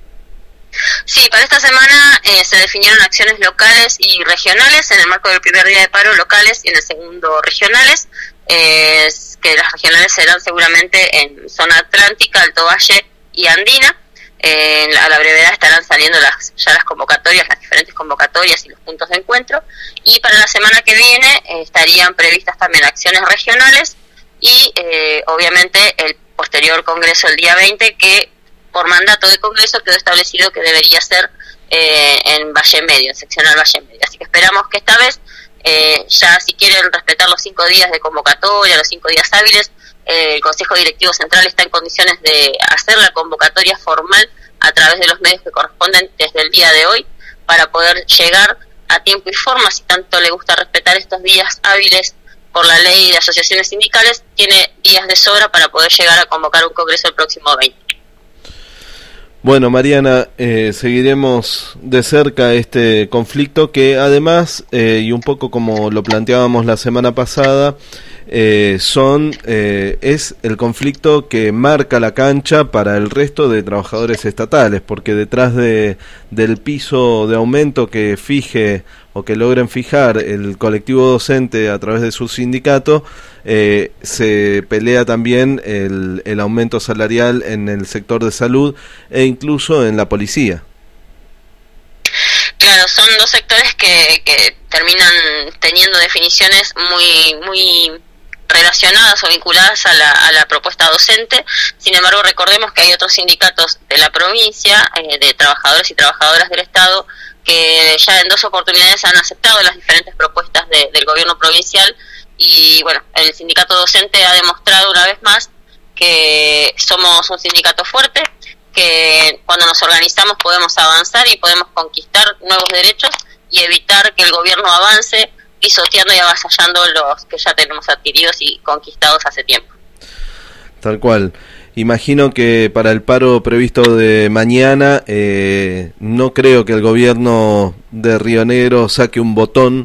Sí, para esta semana se definieron acciones locales y regionales, en el marco del primer día de paro locales y en el segundo regionales, que las regionales serán seguramente en zona atlántica, Alto Valle y Andina. A la brevedad estarán saliendo ya las convocatorias, las diferentes convocatorias y los puntos de encuentro, y para la semana que viene estarían previstas también acciones regionales y obviamente el posterior congreso el día 20, que por mandato de Congreso quedó establecido que debería ser en Valle Medio, en seccional Valle Medio. Así que esperamos que esta vez, ya si quieren respetar los 5 días de convocatoria, los 5 días hábiles, el Consejo Directivo Central está en condiciones de hacer la convocatoria formal a través de los medios que corresponden desde el día de hoy, para poder llegar a tiempo y forma. Si tanto le gusta respetar estos días hábiles por la ley de asociaciones sindicales, tiene días de sobra para poder llegar a convocar un congreso el próximo 20.
Bueno, Mariana, seguiremos de cerca este conflicto que además, y un poco como lo planteábamos la semana pasada, es el conflicto que marca la cancha para el resto de trabajadores estatales, porque detrás del piso de aumento que fije o que logren fijar el colectivo docente a través de su sindicato, se pelea también el aumento salarial en el sector de salud e incluso en la policía.
Claro, son dos sectores que terminan teniendo definiciones muy relacionadas o vinculadas a la propuesta docente. Sin embargo, recordemos que hay otros sindicatos de la provincia, de trabajadores y trabajadoras del Estado, que ya en 2 oportunidades han aceptado las diferentes propuestas del gobierno provincial, y bueno, el sindicato docente ha demostrado una vez más que somos un sindicato fuerte, que cuando nos organizamos podemos avanzar y podemos conquistar nuevos derechos y evitar que el gobierno avance pisoteando y avasallando los que ya tenemos adquiridos y conquistados hace tiempo.
Tal cual. Imagino que para el paro previsto de mañana, no creo que el gobierno de Río Negro saque un botón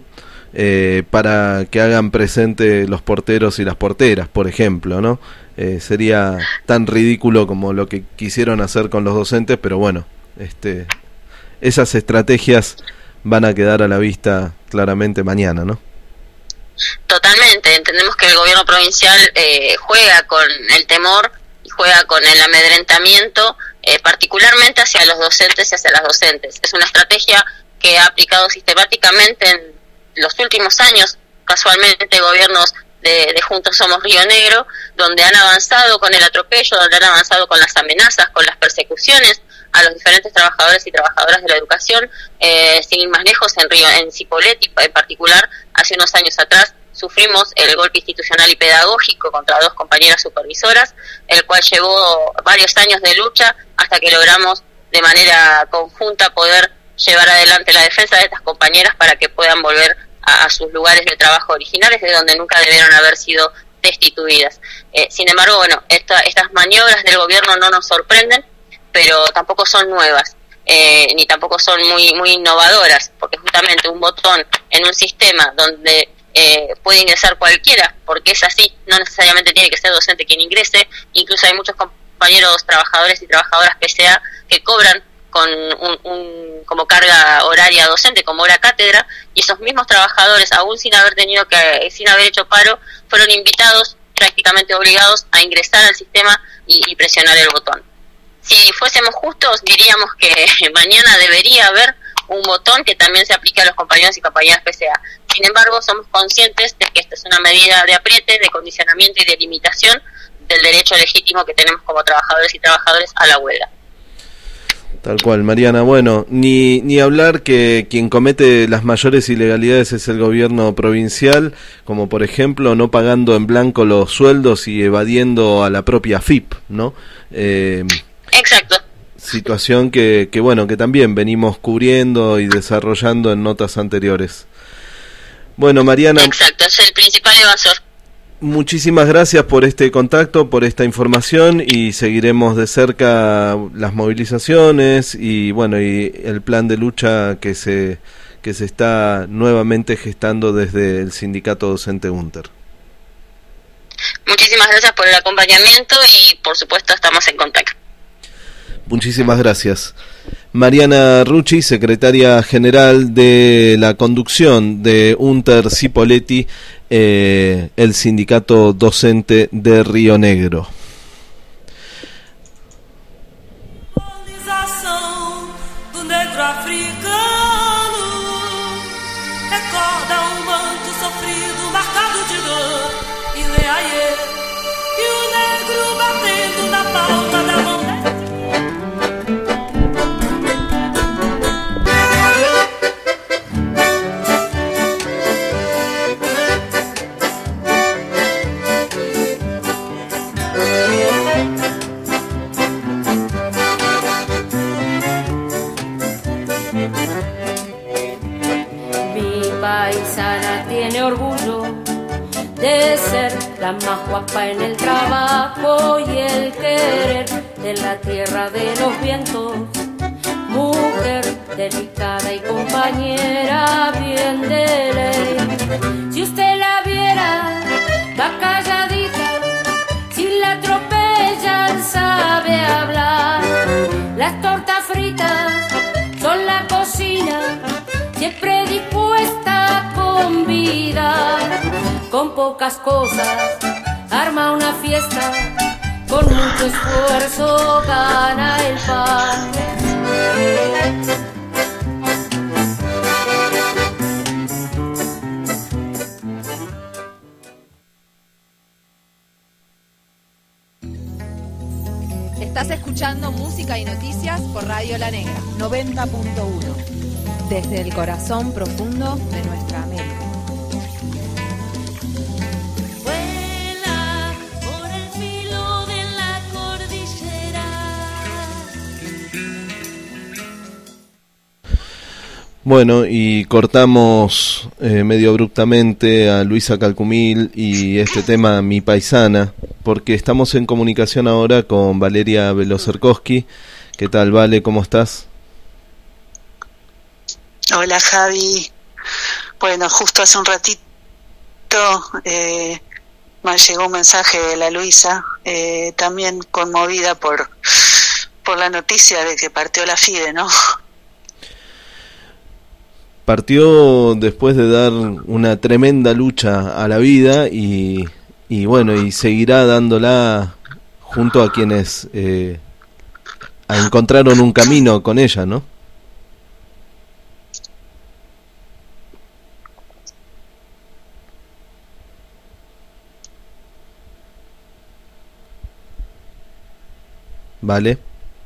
para que hagan presente los porteros y las porteras, por ejemplo, ¿no? Sería tan ridículo como lo que quisieron hacer con los docentes, pero bueno, esas estrategias van a quedar a la vista claramente mañana, ¿no?
Totalmente, entendemos que el gobierno provincial juega con el temor y juega con el amedrentamiento, particularmente hacia los docentes y hacia las docentes. Es una estrategia que ha aplicado sistemáticamente en los últimos años, casualmente gobiernos de Juntos Somos Río Negro, donde han avanzado con el atropello, donde han avanzado con las amenazas, con las persecuciones a los diferentes trabajadores y trabajadoras de la educación. Sin ir más lejos, en Cipolletti en particular, hace unos años atrás sufrimos el golpe institucional y pedagógico contra 2 compañeras supervisoras, el cual llevó varios años de lucha hasta que logramos de manera conjunta poder llevar adelante la defensa de estas compañeras para que puedan volver a sus lugares de trabajo originales, de donde nunca debieron haber sido destituidas. Sin embargo, bueno, estas maniobras del gobierno no nos sorprenden, pero tampoco son nuevas, ni tampoco son muy innovadoras, porque justamente un botón en un sistema donde puede ingresar cualquiera, porque es así, no necesariamente tiene que ser docente quien ingrese, incluso hay muchos compañeros trabajadores y trabajadoras PCA que cobran con como carga horaria docente, como hora cátedra, y esos mismos trabajadores, aún sin haber hecho paro, fueron invitados, prácticamente obligados, a ingresar al sistema y presionar el botón. Si fuésemos justos, diríamos que mañana debería haber un botón que también se aplique a los compañeros y compañeras PCA. Sin embargo, somos conscientes de que esta es una medida de apriete, de condicionamiento y de limitación del derecho legítimo que tenemos como trabajadores y trabajadoras a la huelga.
Tal cual, Mariana. Bueno, ni hablar que quien comete las mayores ilegalidades es el gobierno provincial, como por ejemplo no pagando en blanco los sueldos y evadiendo a la propia FIP, ¿no?
Exacto.
Situación que bueno, que también venimos cubriendo y desarrollando en notas anteriores. Bueno, Mariana.
Exacto, es el principal evasor.
Muchísimas gracias por este contacto, por esta información, y seguiremos de cerca las movilizaciones y bueno, y el plan de lucha que se está nuevamente gestando desde el sindicato docente UNTER.
Muchísimas gracias por el acompañamiento y por supuesto estamos en contacto.
Muchísimas gracias. Mariana Rucci, secretaria general de la conducción de UNTER Cipolletti, el sindicato docente de Río Negro.
Do negro africano recorda manto sofrido marcado de dor e leaie e o negro batendo na palma da mão.
Paisana tiene orgullo de ser la más guapa en el trabajo y el querer de la tierra de los vientos. Mujer delicada y compañera bien de ley. Si usted la viera, va calladita. Si la atropellan, sabe hablar. Las tortas fritas son la cocina, siempre dispuesta a convidar. Con pocas cosas arma una fiesta, con mucho esfuerzo gana el pan.
Estás escuchando música y noticias por Radio La Negra 90.1, desde el corazón profundo de nuestra América.
Vuela por el filo de la cordillera.
Bueno, y cortamos medio abruptamente a Luisa Calcumil y este tema Mi Paisana, porque estamos en comunicación ahora con Valeria Velocerkowski. ¿Qué tal, Vale? ¿Cómo estás?
Hola, Javi. Bueno, justo hace un ratito me llegó un mensaje de la Luisa, también conmovida por la noticia de que partió la FIDE, ¿no?
Partió después de dar una tremenda lucha a la vida y bueno, y seguirá dándola junto a quienes encontraron un camino con ella, ¿no? Vale.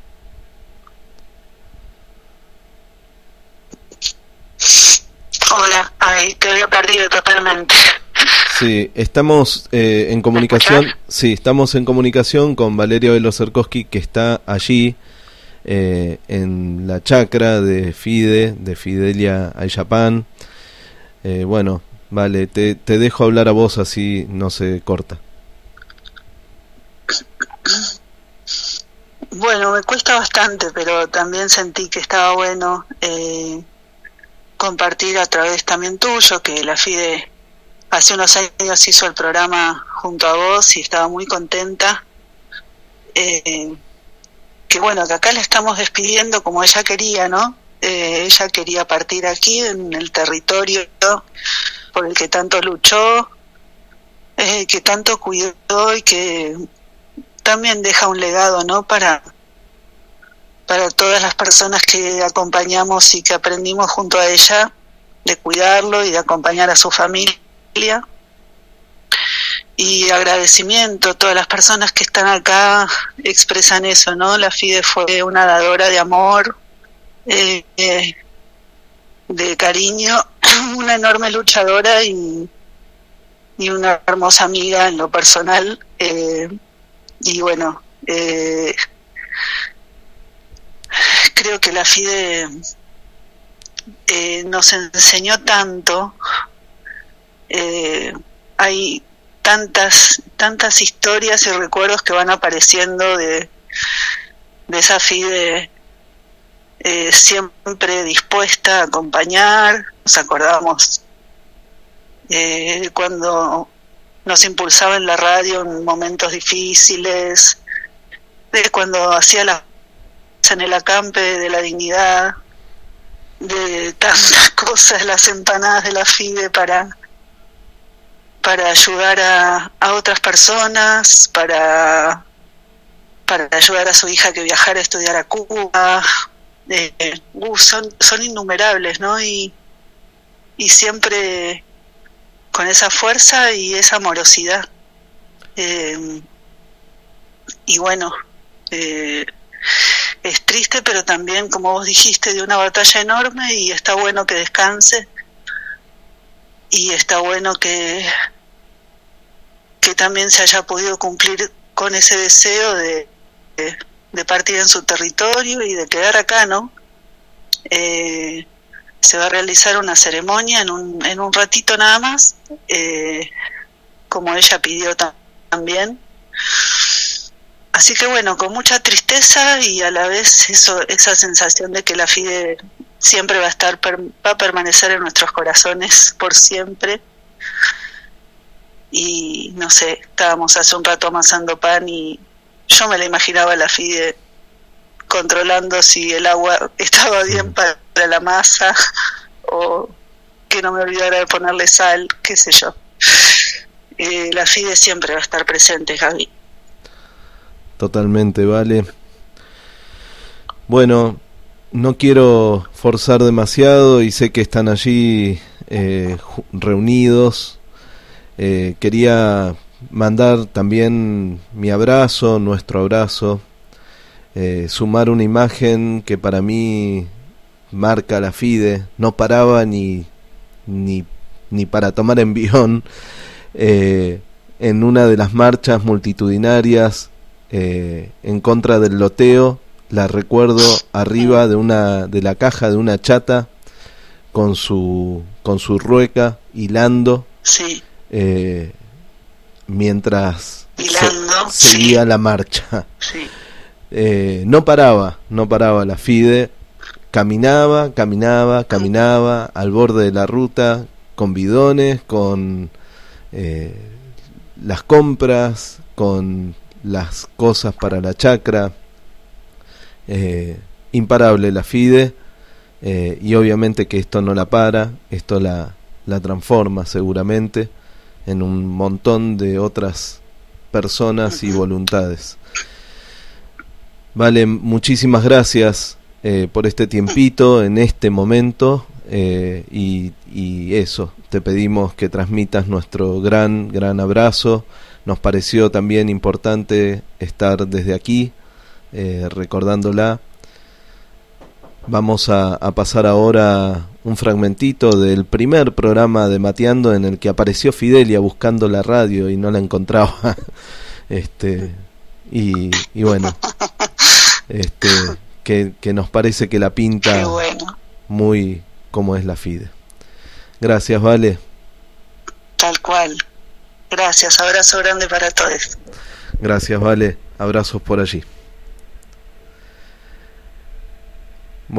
Hola, ay, te había perdido totalmente.
Sí, estamos en comunicación. Sí, estamos en comunicación con Valeria Velocerkowski, que está allí en la chacra de FIDE, de Fidelia Ayllapán. Bueno, vale, te dejo hablar a vos, así no se corta.
Bueno, me cuesta bastante, pero también sentí que estaba bueno compartir a través también tuyo, que la FIDE hace unos años hizo el programa junto a vos y estaba muy contenta. Que bueno, que acá la estamos despidiendo como ella quería, ¿no? Ella quería partir aquí en el territorio por el que tanto luchó, que tanto cuidó y que también deja un legado, ¿no? Para todas las personas que acompañamos y que aprendimos junto a ella de cuidarlo y de acompañar a su familia. Y agradecimiento a todas las personas que están acá expresan eso, ¿no? La FIDE fue una dadora de amor, de cariño, una enorme luchadora y una hermosa amiga en lo personal. Y bueno, creo que la FIDE nos enseñó tanto. Hay tantas historias y recuerdos que van apareciendo de esa FIDE siempre dispuesta a acompañar. Nos acordamos cuando nos impulsaba en la radio en momentos difíciles, de cuando hacía en el acampe de la dignidad, de tantas cosas, las empanadas de la FIDE para ayudar a otras personas, para ayudar a su hija que viajara a estudiar a Cuba. Son innumerables, ¿no? Y siempre con esa fuerza y esa amorosidad. Y bueno, es triste, pero también, como vos dijiste, de una batalla enorme, y está bueno que descanse. Y está bueno que también se haya podido cumplir con ese deseo de partir en su territorio y de quedar acá, ¿no? Se va a realizar una ceremonia en un ratito nada más, como ella pidió también. Así que bueno, con mucha tristeza y a la vez esa sensación de que la FIDE siempre va a permanecer en nuestros corazones por siempre. Y no sé, estábamos hace un rato amasando pan y yo me la imaginaba a la FIDE controlando si el agua estaba bien para la masa o que no me olvidara de ponerle sal, qué sé yo. La FIDE siempre va a estar presente, Javi.
Totalmente, Vale. Bueno, no quiero forzar demasiado y sé que están allí reunidos. Quería mandar también mi abrazo, nuestro abrazo, sumar una imagen que para mí marca la FIDE. No paraba ni para tomar envión en una de las marchas multitudinarias en contra del loteo. La recuerdo arriba de la caja de una chata con su rueca hilando,
sí.
Mientras seguía la marcha.
Sí.
No paraba la FIDE, caminaba al borde de la ruta con bidones, con las compras, con las cosas para la chacra. Imparable la FIDE, y obviamente que esto no la para, esto la transforma seguramente en un montón de otras personas y voluntades. Vale, muchísimas gracias por este tiempito en este momento, y eso, te pedimos que transmitas nuestro gran abrazo. Nos pareció también importante estar desde aquí recordándola. Vamos a pasar ahora un fragmentito del primer programa de Mateando, en el que apareció Fidelia buscando la radio y no la encontraba. Y bueno, que nos parece que la pinta muy como es la FIDE. Gracias, Vale.
Tal cual. Gracias, abrazo grande para todos.
Gracias, Vale. Abrazos por allí.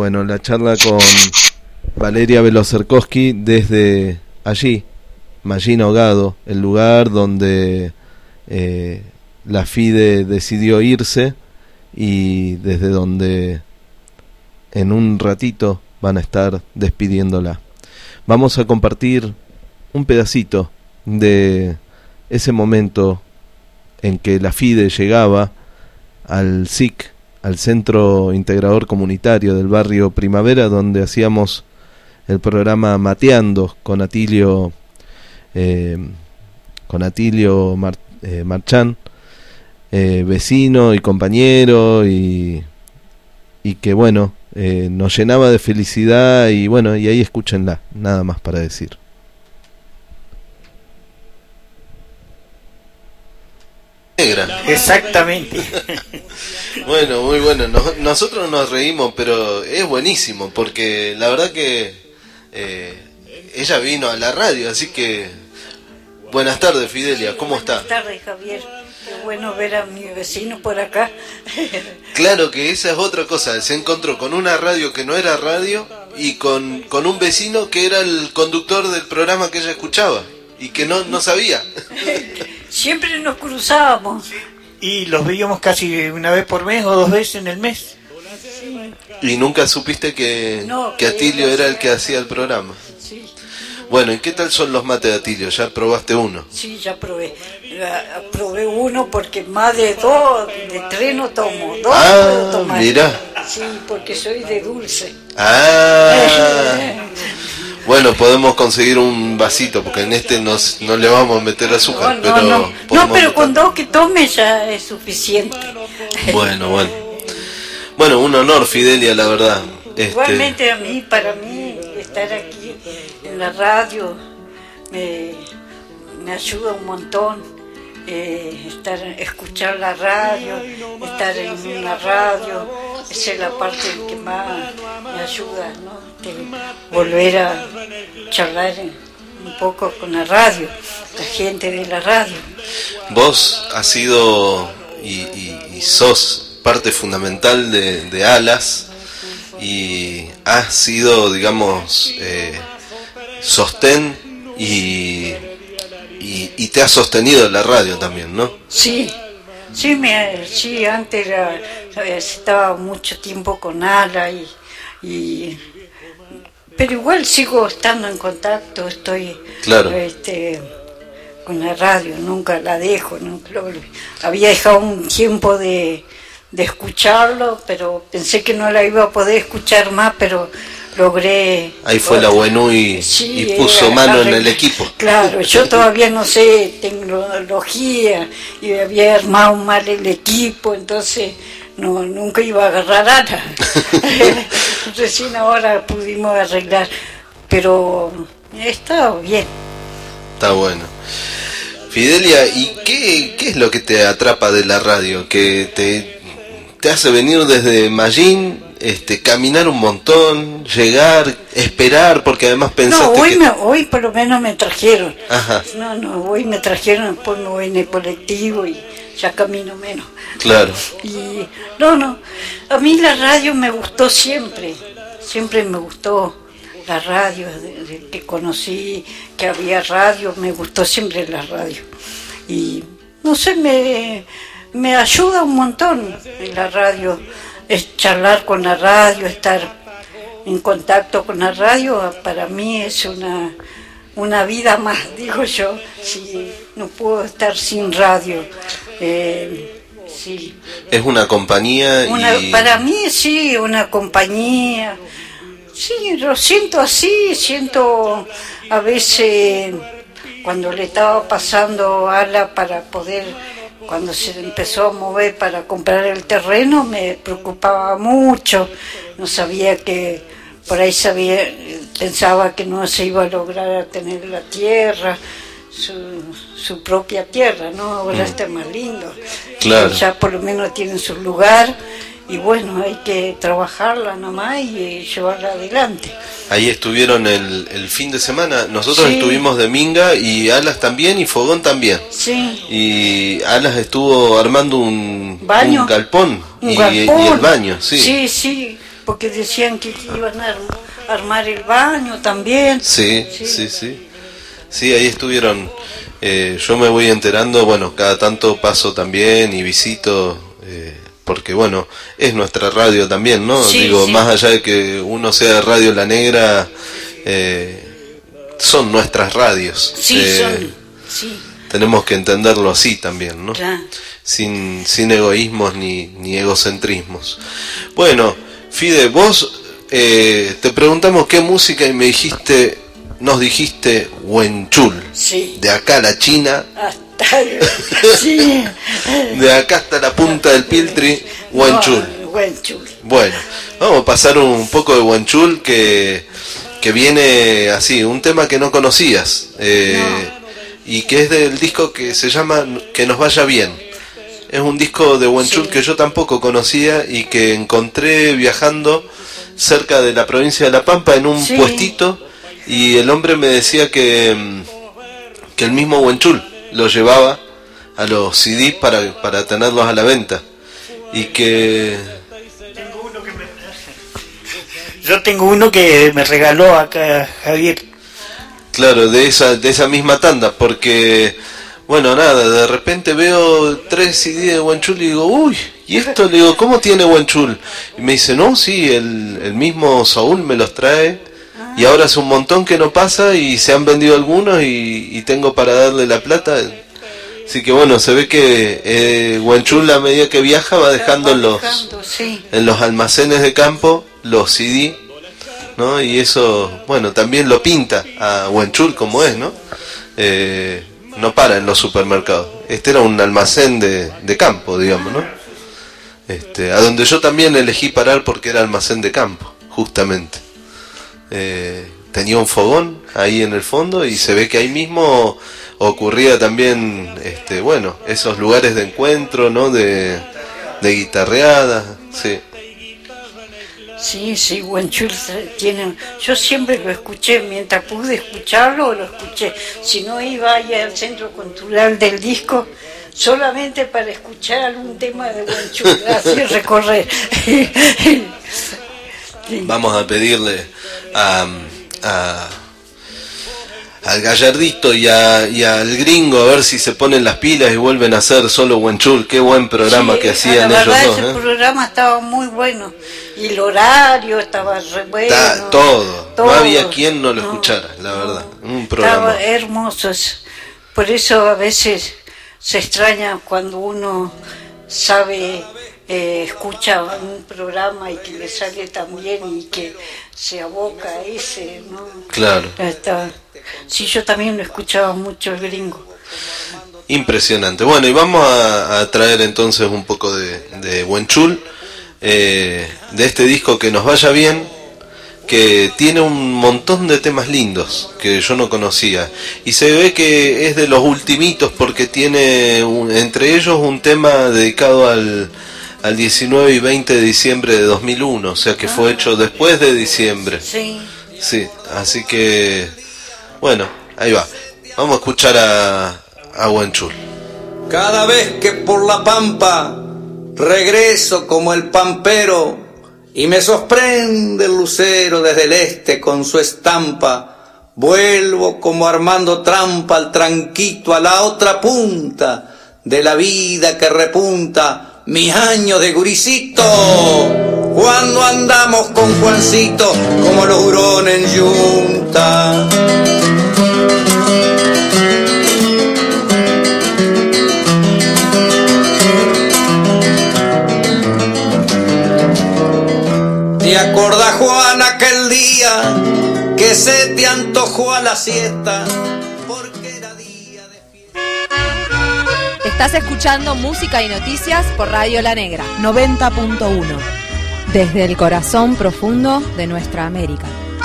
Bueno, la charla con Valeria Velocerkowski desde allí, Mallín Ahogado, el lugar donde la FIDE decidió irse y desde donde en un ratito van a estar despidiéndola. Vamos a compartir un pedacito de ese momento en que la FIDE llegaba al SIC, al Centro Integrador Comunitario del barrio Primavera, donde hacíamos el programa Mateando con Atilio Marchán, vecino y compañero, y que bueno, nos llenaba de felicidad. Y bueno, y ahí escúchenla, nada más para decir.
Exactamente.
Bueno, muy bueno. Nosotros nos reímos, pero es buenísimo, porque la verdad que ella vino a la radio, así que buenas tardes, Fidelia, ¿cómo está?
Buenas tardes, Javier. Qué bueno ver a mi vecino por acá.
Claro que esa es otra cosa, se encontró con una radio que no era radio y con un vecino que era el conductor del programa que ella escuchaba y que no sabía.
Siempre nos cruzábamos.
Y los veíamos casi una vez por mes o 2 veces en el mes.
¿Y nunca supiste que Atilio era el que hacía el programa?
Sí.
Bueno, ¿y qué tal son los mates de Atilio? ¿Ya probaste uno?
Sí, ya probé. Probé uno porque más de 2, de 3 no tomo. 2 puedo tomar.
Mirá.
Sí, porque soy de dulce.
Bueno, podemos conseguir un vasito, porque en este no le vamos a meter azúcar.
No, pero con 2 que tome ya es suficiente.
Bueno. Bueno, un honor, Fidelia, la verdad.
Igualmente para mí, estar aquí en la radio me ayuda un montón. Escuchar la radio, estar en una radio, esa es la parte que más me ayuda, ¿no? De volver a charlar un poco con la radio, la gente de la radio.
Vos has sido y sos parte fundamental de Alas, y has sido, digamos, sostén y te has sostenido en la radio también, ¿no?
Sí, antes estaba mucho tiempo con Ala pero igual sigo estando en contacto, estoy
claro.
Con la radio, nunca la dejo, había dejado un tiempo de escucharlo, pero pensé que no la iba a poder escuchar más, pero logré.
Ahí fue la Buenú y puso mano en el equipo.
Claro, yo todavía no sé tecnología y había armado mal el equipo, entonces nunca iba a agarrar Ana. Recién ahora pudimos arreglar, pero está bien.
Está bueno. Fidelia, ¿y qué es lo que te atrapa de la radio? Que te hace venir desde Mallín, caminar un montón, llegar, esperar, porque además pensaste
hoy por lo menos me trajeron.
Ajá.
Hoy me trajeron, después me voy en el colectivo y ya camino menos.
Claro.
Y a mí la radio me gustó siempre me gustó la radio, desde que conocí que había radio, me gustó siempre la radio. Y no sé, me ayuda un montón la radio, es charlar con la radio, estar en contacto con la radio, para mí es una vida más, digo yo, si no puedo estar sin radio. Sí.
Es una compañía
para mí sí, una compañía. Sí, lo siento así, siento a veces cuando le estaba pasando a Ala para poder, cuando se empezó a mover para comprar el terreno, me preocupaba mucho, no sabía que, por ahí pensaba que no se iba a lograr tener la tierra, su propia tierra, ¿no? Ahora está más lindo.
Claro.
Ya por lo menos tienen su lugar y bueno, hay que trabajarla nomás y llevarla adelante.
Ahí estuvieron el fin de semana, nosotros estuvimos de Minga y Alas también y Fogón también.
Sí.
Y Alas estuvo armando un galpón,
un
y
galpón.
Y el baño, sí.
Sí, porque decían que iban a armar el baño también.
Sí. Sí, ahí estuvieron. Yo me voy enterando, bueno, cada tanto paso también y visito, porque bueno, es nuestra radio también, ¿no?
Sí,
Digo,
sí.
más allá de que uno sea de Radio La Negra, son nuestras radios.
Sí, sí.
Tenemos que entenderlo así también, ¿no?
Claro.
Sin egoísmos ni egocentrismos. Bueno, Fide, vos te preguntamos qué música y nos dijiste Huenchul.
Sí.
De acá a la China,
Sí.
de acá hasta la punta del Piltri, Huenchul.
No, Huenchul.
Bueno, vamos a pasar un poco de Huenchul que viene así, un tema que no conocías, y que es del disco que se llama Que nos vaya bien. Es un disco de Huenchul que yo tampoco conocía y que encontré viajando cerca de la provincia de La Pampa en un puestito, y el hombre me decía que el mismo Huenchul lo llevaba a los CDs para tenerlos a la venta, y que
Yo tengo uno que me regaló acá Javier.
claro, de esa misma tanda, porque bueno, nada, de repente veo 3 CD de Huenchul y digo, uy, ¿y esto? Le digo, ¿cómo tiene Huenchul? Y me dice, no, sí, el mismo Saúl me los trae, y ahora hace un montón que no pasa y se han vendido algunos y tengo para darle la plata. Así que bueno, se ve que Huenchul a medida que viaja va dejando en los almacenes de campo los CD, ¿no? Y eso, bueno, también lo pinta a Huenchul como es, ¿no? No para en los supermercados. Este era un almacén de campo, digamos, ¿no? A donde yo también elegí parar porque era almacén de campo, justamente. Tenía un fogón ahí en el fondo y se ve que ahí mismo ocurría también, bueno, esos lugares de encuentro, ¿no? De guitarreadas, sí.
Sí, Huenchul tiene. Yo siempre lo escuché, mientras pude escucharlo, lo escuché. Si no, iba allá al Centro Cultural del Disco solamente para escuchar algún tema de Huenchul, así recorrer.
Vamos a pedirle al Gallardito y al Gringo a ver si se ponen las pilas y vuelven a hacer solo Huenchul. Qué buen programa que hacían ellos dos.
Ese programa estaba muy bueno y el horario estaba re bueno.
Todo. No había quien no lo escuchara, la verdad. Un programa.
Estaba hermoso. Por eso a veces se extraña cuando uno sabe, escucha un programa y que le sale tan bien y que se aboca a ese, ¿no?
Claro.
Sí, yo también lo escuchaba mucho, el Gringo.
Impresionante. Bueno, y vamos a traer entonces un poco de Huenchul, de este disco Que nos vaya bien, que tiene un montón de temas lindos que yo no conocía, y se ve que es de los ultimitos porque tiene entre ellos un tema dedicado al 19 y 20 de diciembre de 2001, o sea que fue hecho después de diciembre. Sí, así que bueno, ahí va. Vamos a escuchar a Huenchul.
Cada vez que por la pampa regreso como el pampero y me sorprende el lucero desde el este con su estampa, vuelvo como armando trampa al tranquito a la otra punta de la vida que repunta mis años de guricito, cuando andamos con Juancito como los hurones en yunta. ¿Te acordás, Juan, aquel día que se te antojó a la siesta?
Estás escuchando música y noticias por Radio La Negra 90.1, desde el corazón profundo de nuestra América.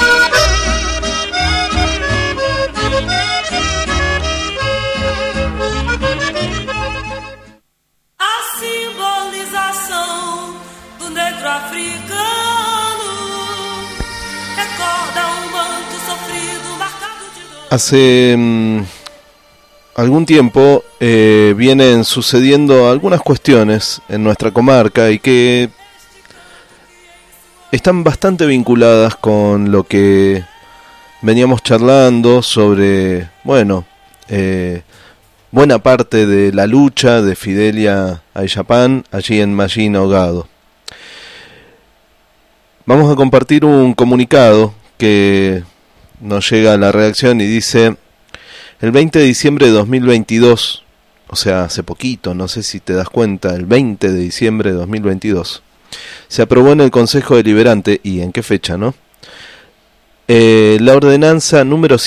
A simbolização do negro africano recorda manto sofrido marcado de dor.
Hace algún tiempo vienen sucediendo algunas cuestiones en nuestra comarca y que están bastante vinculadas con lo que veníamos charlando sobre, bueno, buena parte de la lucha de Fidelia Ayllapán allí en Mallín Ahogado. Vamos a compartir un comunicado que nos llega a la redacción y dice: el 20 de diciembre de 2022, o sea, hace poquito, no sé si te das cuenta, el 20 de diciembre de 2022, se aprobó en el Consejo Deliberante, ¿y en qué fecha, no? La ordenanza número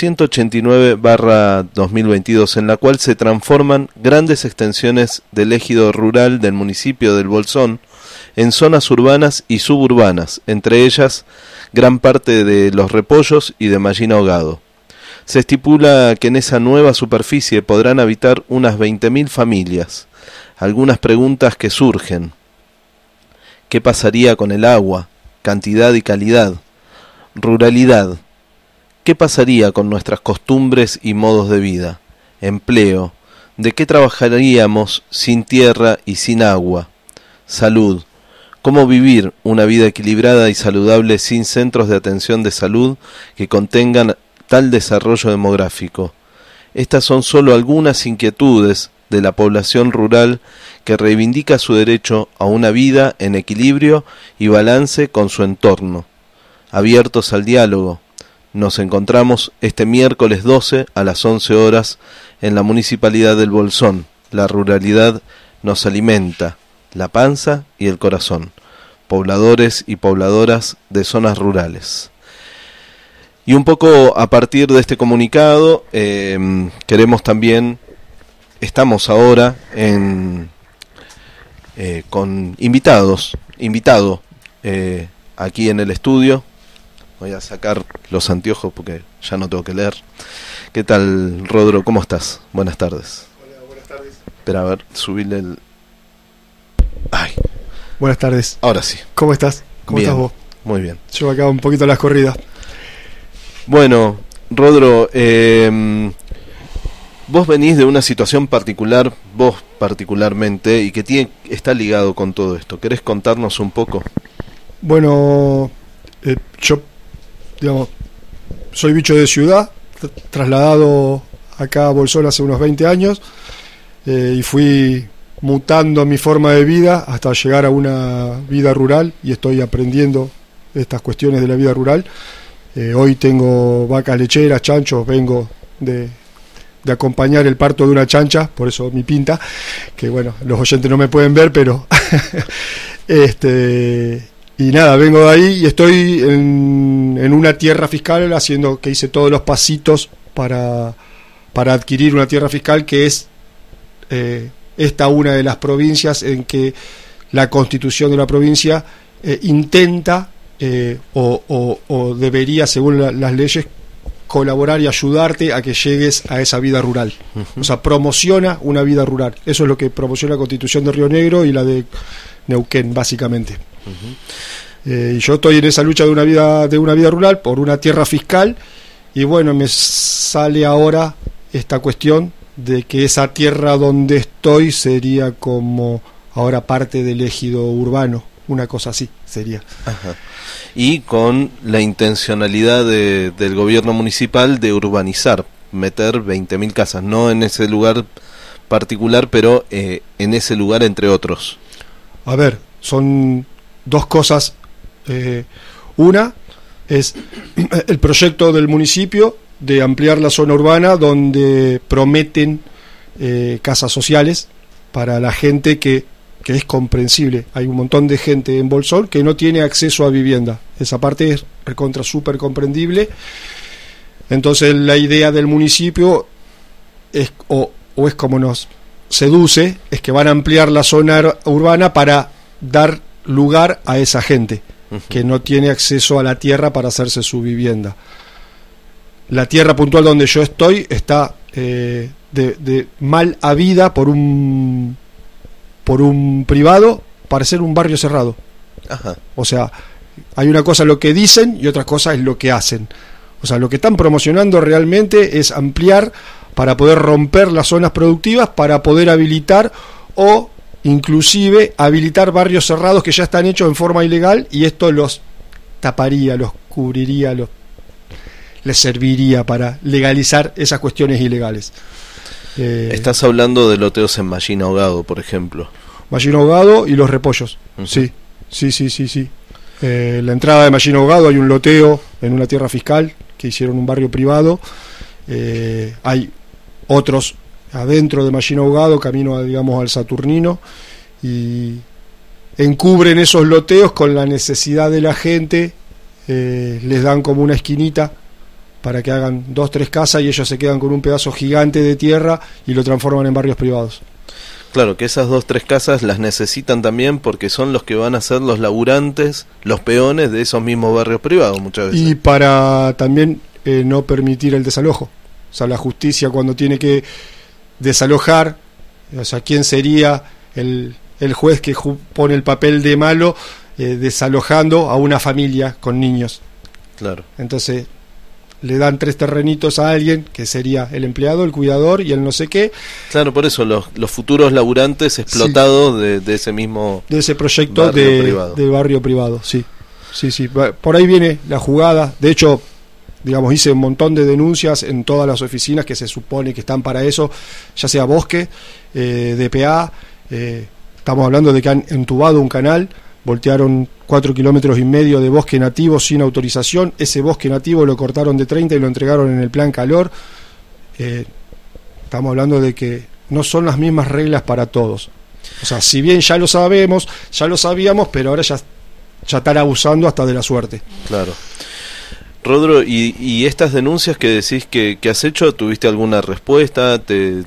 189/2022, en la cual se transforman grandes extensiones del ejido rural del municipio del Bolsón en zonas urbanas y suburbanas, entre ellas gran parte de Los Repollos y de Mallín Ahogado. Se estipula que en esa nueva superficie podrán habitar unas 20.000 familias. Algunas preguntas que surgen: ¿qué pasaría con el agua, cantidad y calidad? Ruralidad. ¿Qué pasaría con nuestras costumbres y modos de vida? Empleo. ¿De qué trabajaríamos sin tierra y sin agua? Salud. ¿Cómo vivir una vida equilibrada y saludable sin centros de atención de salud que contengan tal desarrollo demográfico? Estas son solo algunas inquietudes de la población rural que reivindica su derecho a una vida en equilibrio y balance con su entorno. Abiertos al diálogo, nos encontramos este miércoles 12 a las 11 horas en la Municipalidad del Bolsón. La ruralidad nos alimenta la panza y el corazón. Pobladores y pobladoras de zonas rurales. Y un poco a partir de este comunicado, queremos también, estamos ahora con invitado aquí en el estudio. Voy a sacar los anteojos porque ya no tengo que leer. ¿Qué tal, Rodro? ¿Cómo estás? Buenas tardes.
Hola, buenas tardes.
Espera, a ver, subirle el... Ay.
Buenas tardes.
Ahora sí.
¿Cómo estás? ¿Cómo
bien,
estás vos?
Muy bien.
Yo acá un poquito las corridas.
Bueno, Rodro, vos venís de una situación particular, vos particularmente, y que está ligado con todo esto. ¿Querés contarnos un poco?
Bueno, yo, digamos, soy bicho de ciudad, trasladado acá a Bolsón hace unos 20 años, y fui mutando mi forma de vida hasta llegar a una vida rural, y estoy aprendiendo estas cuestiones de la vida rural. Hoy tengo vacas lecheras, chanchos, vengo de acompañar el parto de una chancha, por eso mi pinta, que bueno, los oyentes no me pueden ver, pero y nada, vengo de ahí y estoy en una tierra fiscal que hice todos los pasitos para adquirir una tierra fiscal, que es esta una de las provincias en que la constitución de la provincia intenta o debería, según las leyes, colaborar y ayudarte a que llegues a esa vida rural. O sea, promociona una vida rural. Eso es lo que promociona la Constitución de Río Negro y la de Neuquén, básicamente. Y yo estoy en esa lucha de una vida rural por una tierra fiscal, y bueno, me sale ahora esta cuestión de que esa tierra donde estoy sería como ahora parte del ejido urbano, una cosa así sería.
Ajá. Y con la intencionalidad del gobierno municipal de urbanizar, meter 20.000 casas, no en ese lugar particular, pero en ese lugar entre otros.
A ver, son dos cosas. Una es el proyecto del municipio de ampliar la zona urbana, donde prometen casas sociales para la gente que es comprensible. Hay un montón de gente en Bolsón que no tiene acceso a vivienda. Esa parte es recontra súper comprendible. Entonces la idea del municipio es, o es como nos seduce, es que van a ampliar la zona urbana para dar lugar a esa gente que no tiene acceso a la tierra para hacerse su vivienda. La tierra puntual donde yo estoy está de mal habida por un privado para ser un barrio cerrado.
Ajá.
O sea, hay una cosa lo que dicen y otra cosa es lo que hacen. O sea, lo que están promocionando realmente es ampliar para poder romper las zonas productivas, para poder habilitar o inclusive habilitar barrios cerrados que ya están hechos en forma ilegal, y esto los taparía, los cubriría, les serviría para legalizar esas cuestiones ilegales.
Estás hablando de loteos en Mallín Ahogado, por ejemplo.
Mallín Ahogado y Los Repollos. Sí. La entrada de Mallín Ahogado hay un loteo en una tierra fiscal que hicieron un barrio privado. Hay otros adentro de Mallín Ahogado, camino digamos al Saturnino, y encubren esos loteos con la necesidad de la gente. Les dan como una esquinita para que hagan 2-3 casas y ellos se quedan con un pedazo gigante de tierra y lo transforman en barrios privados.
Claro, que esas 2-3 casas las necesitan también porque son los que van a ser los laburantes, los peones de esos mismos barrios privados muchas veces.
Y para también no permitir el desalojo. O sea, la justicia cuando tiene que desalojar, o sea, ¿quién sería el juez que pone el papel de malo desalojando a una familia con niños?
Claro. Entonces
le dan 3 terrenitos a alguien que sería el empleado, el cuidador y el no sé qué.
Claro, por eso los futuros laburantes explotados de ese mismo,
de ese proyecto de barrio privado. Sí. Por ahí viene la jugada. De hecho, digamos, hice un montón de denuncias en todas las oficinas que se supone que están para eso, ya sea Bosque, DPA. Estamos hablando de que han entubado un canal, voltearon 4,5 kilómetros de bosque nativo sin autorización. Ese bosque nativo lo cortaron de 30 y lo entregaron en el plan calor. Estamos hablando de que no son las mismas reglas para todos. O sea, si bien ya lo sabíamos, pero ahora ya están abusando hasta de la suerte.
Claro. Rodro, ¿y estas denuncias que decís que has hecho, tuviste alguna respuesta?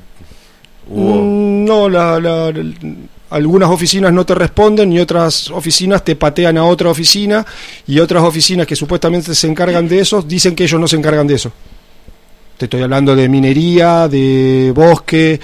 No, algunas oficinas no te responden y otras oficinas te patean a otra oficina, y otras oficinas que supuestamente se encargan de eso dicen que ellos no se encargan de eso. Te estoy hablando de minería, de bosque,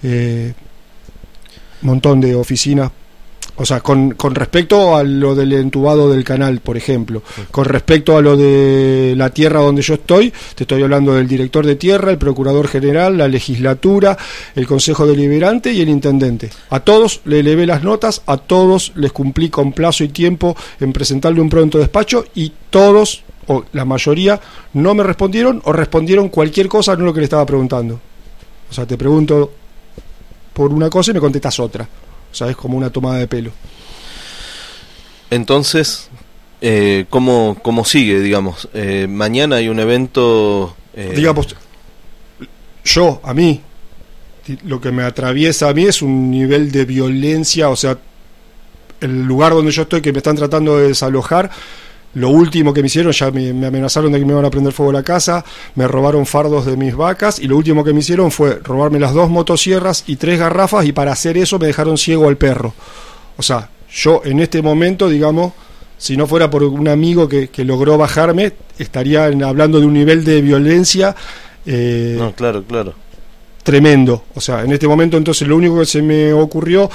montón de oficinas. O sea, con respecto a lo del entubado del canal, por ejemplo, con respecto a lo de la tierra donde yo estoy, te estoy hablando del director de tierra, el procurador general, la legislatura, el consejo deliberante y el intendente. A todos le elevé las notas, a todos les cumplí con plazo y tiempo en presentarle un pronto despacho, y todos, o la mayoría, no me respondieron o respondieron cualquier cosa, no lo que le estaba preguntando. O sea, te pregunto por una cosa y me contestas otra. O sea, es como una tomada de pelo.
Entonces, ¿cómo sigue, digamos? Mañana hay un evento...
Digamos, a mí, lo que me atraviesa a mí es un nivel de violencia. O sea, el lugar donde yo estoy, que me están tratando de desalojar, lo último que me hicieron, ya me amenazaron de que me iban a prender fuego la casa, me robaron fardos de mis vacas, y lo último que me hicieron fue robarme las 2 motosierras y 3 garrafas, y para hacer eso me dejaron ciego al perro. O sea, yo en este momento, digamos, si no fuera por un amigo que logró bajarme, estaría hablando de un nivel de violencia
no, claro.
tremendo. O sea, en este momento entonces lo único que se me ocurrió,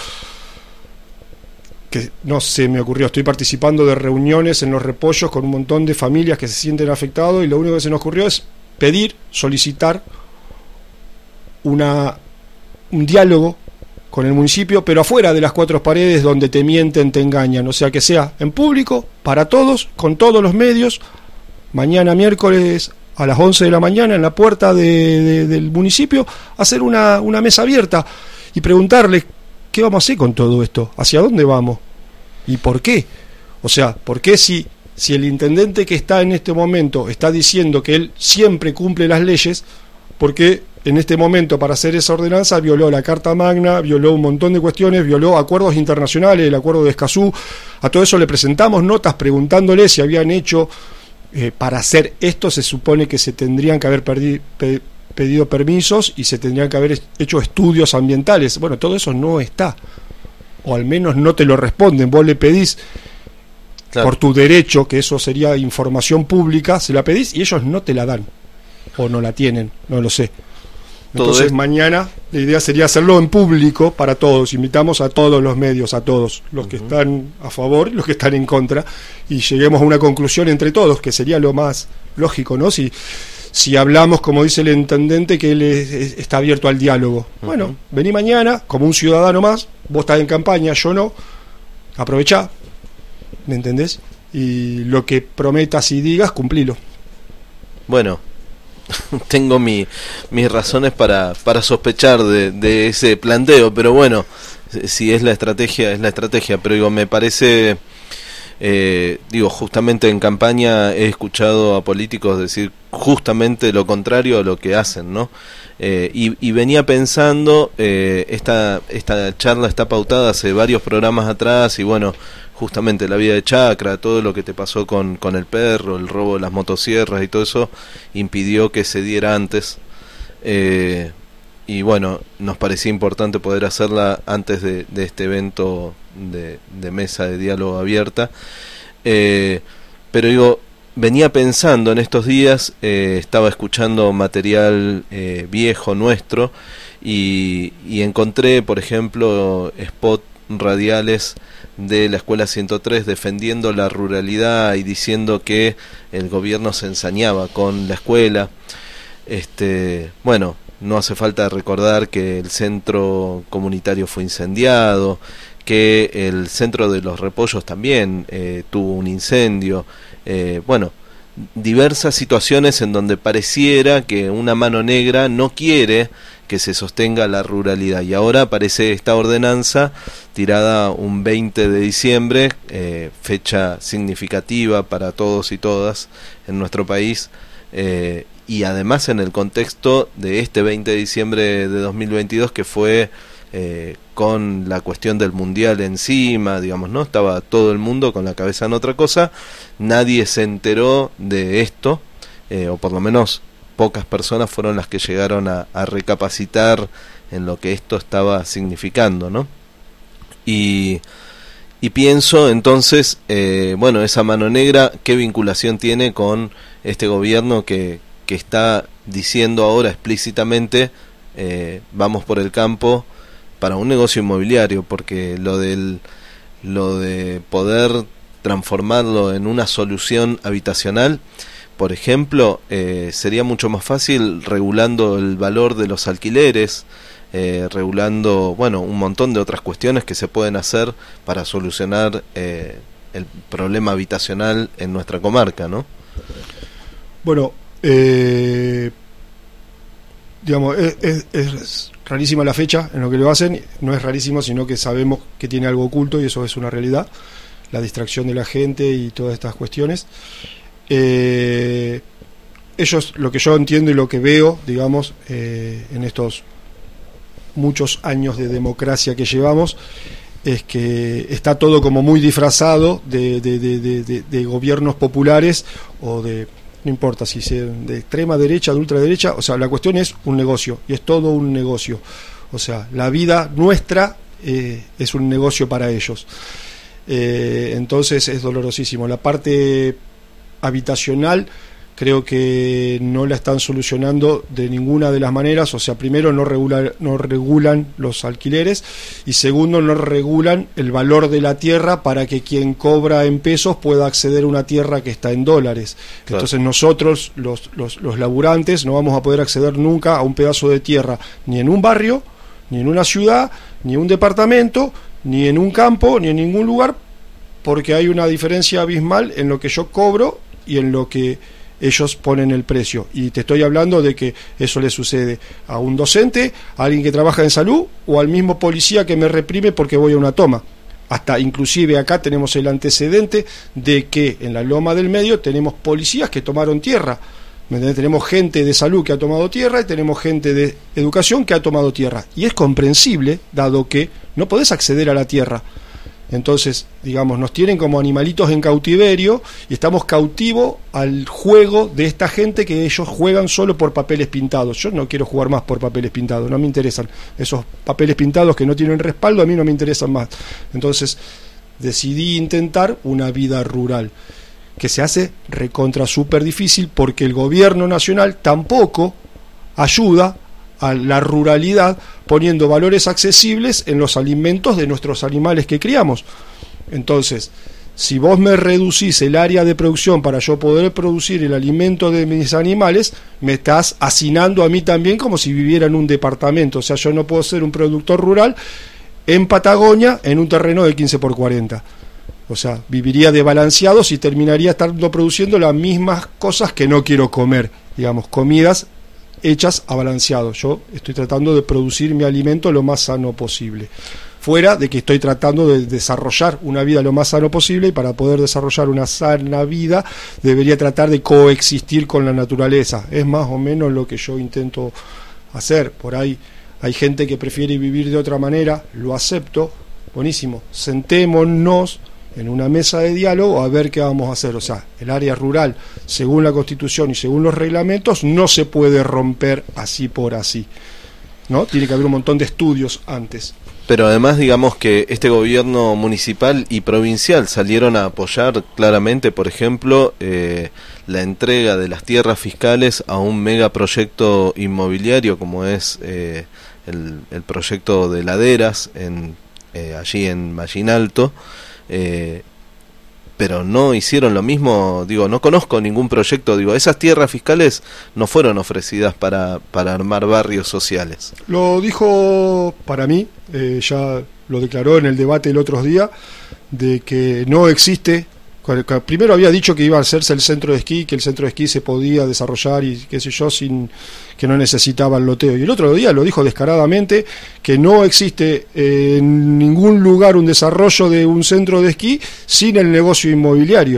estoy participando de reuniones en Los Repollos con un montón de familias que se sienten afectados, y lo único que se nos ocurrió es solicitar un diálogo con el municipio, pero afuera de las 4 paredes donde te mienten, te engañan. O sea, que sea en público, para todos, con todos los medios, mañana miércoles a las 11 de la mañana en la puerta del municipio, hacer una mesa abierta y preguntarles ¿qué vamos a hacer con todo esto? ¿Hacia dónde vamos? ¿Y por qué? O sea, ¿por qué si el intendente que está en este momento está diciendo que él siempre cumple las leyes, por qué en este momento para hacer esa ordenanza violó la Carta Magna, violó un montón de cuestiones, violó acuerdos internacionales, el acuerdo de Escazú? A todo eso le presentamos notas preguntándole si habían hecho, para hacer esto se supone que se tendrían que haber pedido permisos y se tendrían que haber hecho estudios ambientales. Bueno, todo eso no está, o al menos no te lo responden. Vos le pedís por tu derecho, que eso sería información pública, se la pedís y ellos no te la dan, o no la tienen, no lo sé. Entonces mañana la idea sería hacerlo en público para todos. Invitamos a todos los medios, a todos los que están a favor y los que están en contra, y lleguemos a una conclusión entre todos, que sería lo más lógico, ¿no? Si hablamos, como dice el intendente, que él está abierto al diálogo. Bueno, vení mañana como un ciudadano más, vos estás en campaña, yo no, aprovechá, ¿me entendés? y lo que prometas y digas, cumplilo.
Bueno, tengo mis razones para sospechar de ese planteo, pero bueno, si es la estrategia, pero digo, me parece, justamente en campaña he escuchado a políticos decir justamente lo contrario a lo que hacen, ¿no? Y venía pensando, esta charla está pautada hace varios programas atrás, y bueno, justamente la vida de Chacra, todo lo que te pasó con el perro, el robo de las motosierras y todo eso, impidió que se diera antes. Y bueno, nos parecía importante poder hacerla antes de este evento de mesa de diálogo abierta. Pero digo, venía pensando en estos días, estaba escuchando material viejo nuestro y encontré, por ejemplo, spot radiales de la Escuela 103 defendiendo la ruralidad y diciendo que el gobierno se ensañaba con la escuela. Bueno, no hace falta recordar que el centro comunitario fue incendiado, que el centro de los repollos también tuvo un incendio. Bueno, diversas situaciones en donde pareciera que una mano negra no quiere que se sostenga la ruralidad, y ahora aparece esta ordenanza tirada un 20 de diciembre, fecha significativa para todos y todas en nuestro país, y además en el contexto de este 20 de diciembre de 2022 que fue con la cuestión del mundial encima, digamos, ¿no? Estaba todo el mundo con la cabeza en otra cosa, nadie se enteró de esto, o por lo menos pocas personas fueron las que llegaron a recapacitar en lo que esto estaba significando, ¿no? Y pienso entonces, bueno, esa mano negra, ¿qué vinculación tiene con este gobierno que está diciendo ahora explícitamente vamos por el campo para un negocio inmobiliario? Porque lo de poder transformarlo en una solución habitacional, por ejemplo, sería mucho más fácil regulando el valor de los alquileres, regulando, bueno, un montón de otras cuestiones que se pueden hacer para solucionar el problema habitacional en nuestra comarca, ¿no?
Bueno, digamos, es rarísima la fecha en lo que lo hacen, no es rarísimo, sino que sabemos que tiene algo oculto y eso es una realidad, la distracción de la gente y todas estas cuestiones. Ellos, lo que yo entiendo y lo que veo, digamos, en estos muchos años de democracia que llevamos, es que está todo como muy disfrazado de gobiernos populares o de, no importa si sean de extrema derecha, de ultraderecha, o sea, la cuestión es un negocio, y es todo un negocio. O sea, la vida nuestra es un negocio para ellos. Entonces es dolorosísimo. La parte habitacional creo que no la están solucionando de ninguna de las maneras. O sea, primero no regulan los alquileres, y segundo no regulan el valor de la tierra para que quien cobra en pesos pueda acceder a una tierra que está en dólares. Claro. Entonces nosotros los laburantes no vamos a poder acceder nunca a un pedazo de tierra, ni en un barrio, ni en una ciudad, ni en un departamento, ni en un campo, ni en ningún lugar, porque hay una diferencia abismal en lo que yo cobro y en lo que ellos ponen el precio. Y te estoy hablando de que eso le sucede a un docente, a alguien que trabaja en salud, o al mismo policía que me reprime porque voy a una toma. Hasta inclusive acá tenemos el antecedente de que en la Loma del Medio tenemos policías que tomaron tierra. ¿Me entendés? Tenemos gente de salud que ha tomado tierra y tenemos gente de educación que ha tomado tierra. Y es comprensible, dado que no podés acceder a la tierra. Entonces, digamos, nos tienen como animalitos en cautiverio y estamos cautivos al juego de esta gente que ellos juegan solo por papeles pintados. Yo no quiero jugar más por papeles pintados, no me interesan. Esos papeles pintados que no tienen respaldo a mí no me interesan más. Entonces, decidí intentar una vida rural, que se hace recontra súper difícil porque el gobierno nacional tampoco ayuda a la ruralidad poniendo valores accesibles en los alimentos de nuestros animales que criamos. Entonces, si vos me reducís el área de producción para yo poder producir el alimento de mis animales, me estás hacinando a mí también como si viviera en un departamento. O sea, yo no puedo ser un productor rural en Patagonia en un terreno de 15 por 40. O sea, viviría desbalanceados y terminaría estando produciendo las mismas cosas que no quiero comer, digamos, comidas hechas a balanceado. Yo estoy tratando de producir mi alimento lo más sano posible. Fuera de que estoy tratando de desarrollar una vida lo más sano posible, y para poder desarrollar una sana vida debería tratar de coexistir con la naturaleza. Es más o menos lo que yo intento hacer. Por ahí hay gente que prefiere vivir de otra manera, lo acepto, buenísimo. Sentémonos en una mesa de diálogo a ver qué vamos a hacer. O sea, el área rural, según la Constitución y según los reglamentos, no se puede romper así por así, ¿no? Tiene que haber un montón de estudios antes.
Pero además, digamos que este gobierno municipal y provincial salieron a apoyar claramente, por ejemplo, la entrega de las tierras fiscales a un megaproyecto inmobiliario como es el proyecto de Laderas allí en Mallinalto, pero no hicieron lo mismo. Digo, no conozco ningún proyecto. Digo, esas tierras fiscales no fueron ofrecidas para armar barrios sociales.
Lo dijo, para mí, ya lo declaró en el debate el otro día, de que no existe. Primero había dicho que iba a hacerse el centro de esquí, que el centro de esquí se podía desarrollar y qué sé yo, sin que no necesitaba el loteo. Y el otro día lo dijo descaradamente, que no existe en ningún lugar un desarrollo de un centro de esquí sin el negocio inmobiliario.